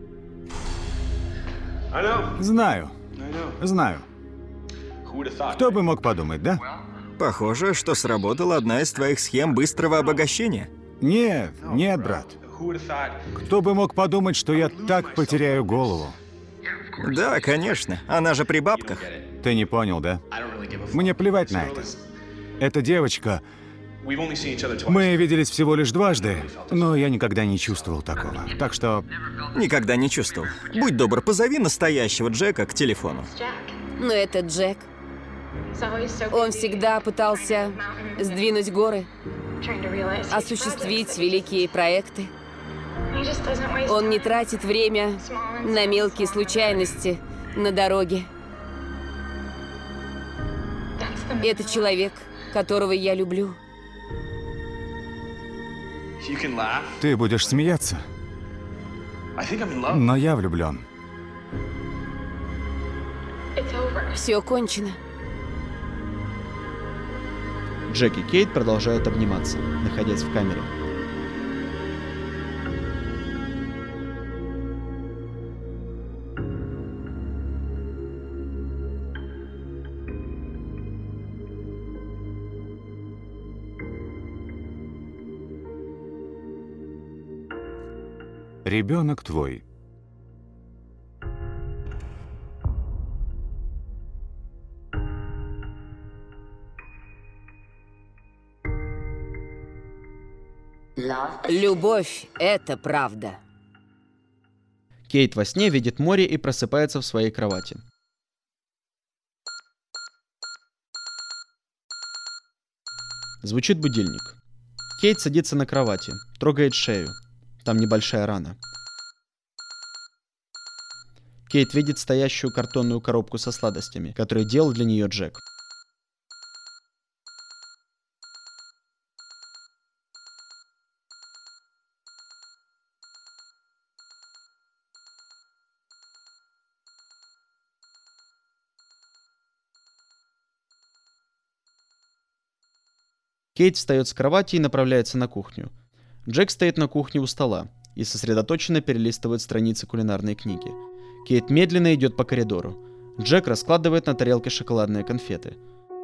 Speaker 2: Знаю. Знаю. Кто бы мог подумать, да?
Speaker 4: Похоже, что сработала одна из твоих схем быстрого обогащения.
Speaker 2: Нет, нет, брат. Кто бы мог подумать, что я так потеряю голову?
Speaker 4: Да, конечно. Она же при бабках.
Speaker 2: Ты не понял, да? Мне плевать на это. Эта девочка... Мы виделись всего лишь дважды, но я никогда не чувствовал такого. Так что...
Speaker 4: Никогда не чувствовал. Будь добр, позови настоящего Джека к телефону.
Speaker 3: Но это Джек. Он всегда пытался сдвинуть горы, осуществить великие проекты. Он не тратит время на мелкие случайности на дороге. Это человек, которого я люблю.
Speaker 2: Ты будешь смеяться, но я влюблен.
Speaker 3: Все кончено.
Speaker 1: Джек и Кейт продолжают обниматься, находясь в камере.
Speaker 2: Ребенок твой.
Speaker 3: Любовь — это правда.
Speaker 1: Кейт во сне видит море и просыпается в своей кровати. Звучит будильник. Кейт садится на кровати, трогает шею. Там небольшая рана. Кейт видит стоящую картонную коробку со сладостями, которую делал для нее Джек. Кейт встает с кровати и направляется на кухню. Джек стоит на кухне у стола и сосредоточенно перелистывает страницы кулинарной книги. Кейт медленно идет по коридору. Джек раскладывает на тарелке шоколадные конфеты.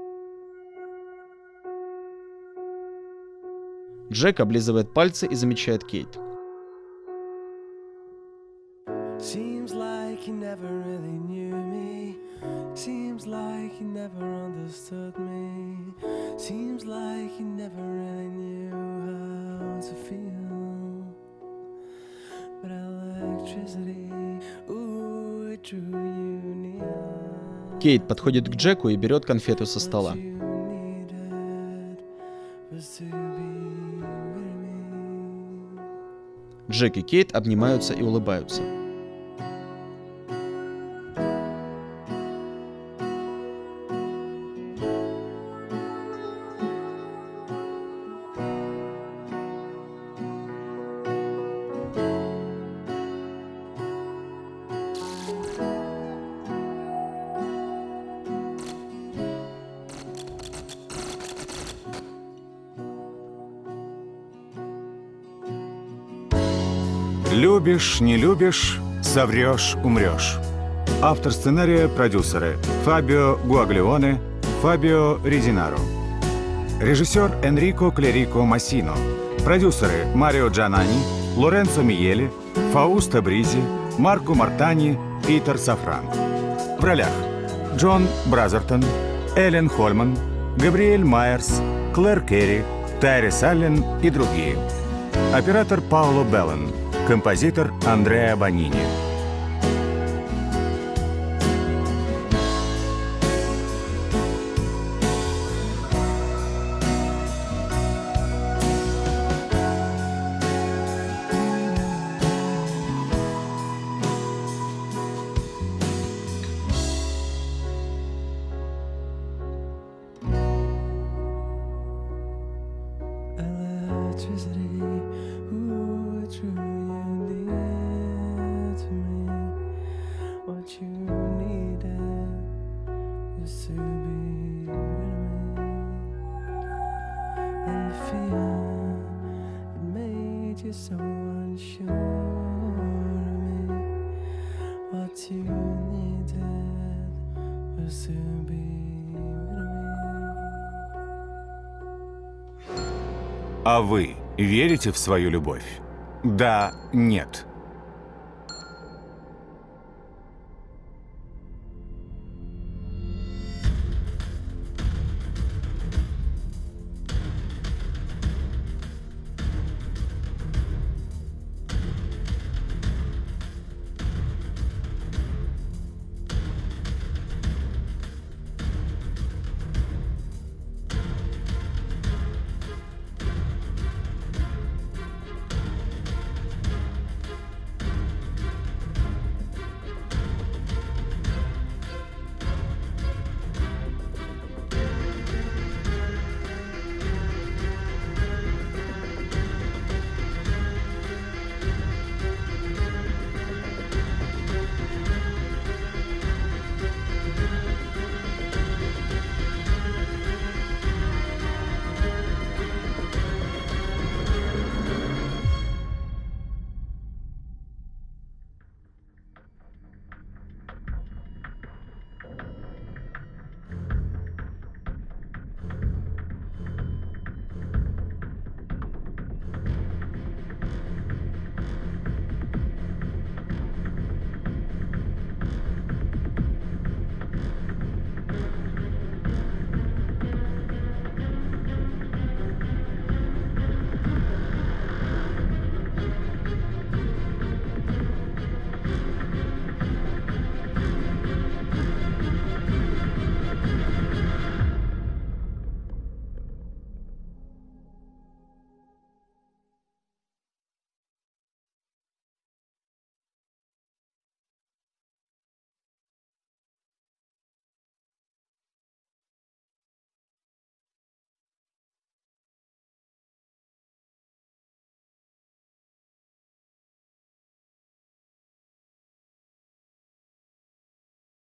Speaker 1: Джек облизывает пальцы и замечает Кейт. Кейт подходит к Джеку и берет конфету со стола. Джек и Кейт обнимаются и улыбаются.
Speaker 2: Любишь, не любишь, соврешь, умрешь. Автор сценария, продюсеры Фабио Гуаглионе, Фабио Резинаро. Режиссер Энрико Клерико Массино. Продюсеры Марио Джанани, Лоренцо Миеле, Фаусто Бризи, Марко Мартани, Питер Сафран. В ролях Джон Бразертон, Эллен Хольман, Габриэль Майерс, Клэр Керри, Тайрис Аллен и другие. Оператор Пауло Беллен. Композитор Андреа Бонини.
Speaker 6: Electricity, ooh, true, you near to me. What you needed was to be with me. And the fear, it made you so unsure of me. What you needed was to be with me.
Speaker 2: А вы верите в свою любовь? Да, нет.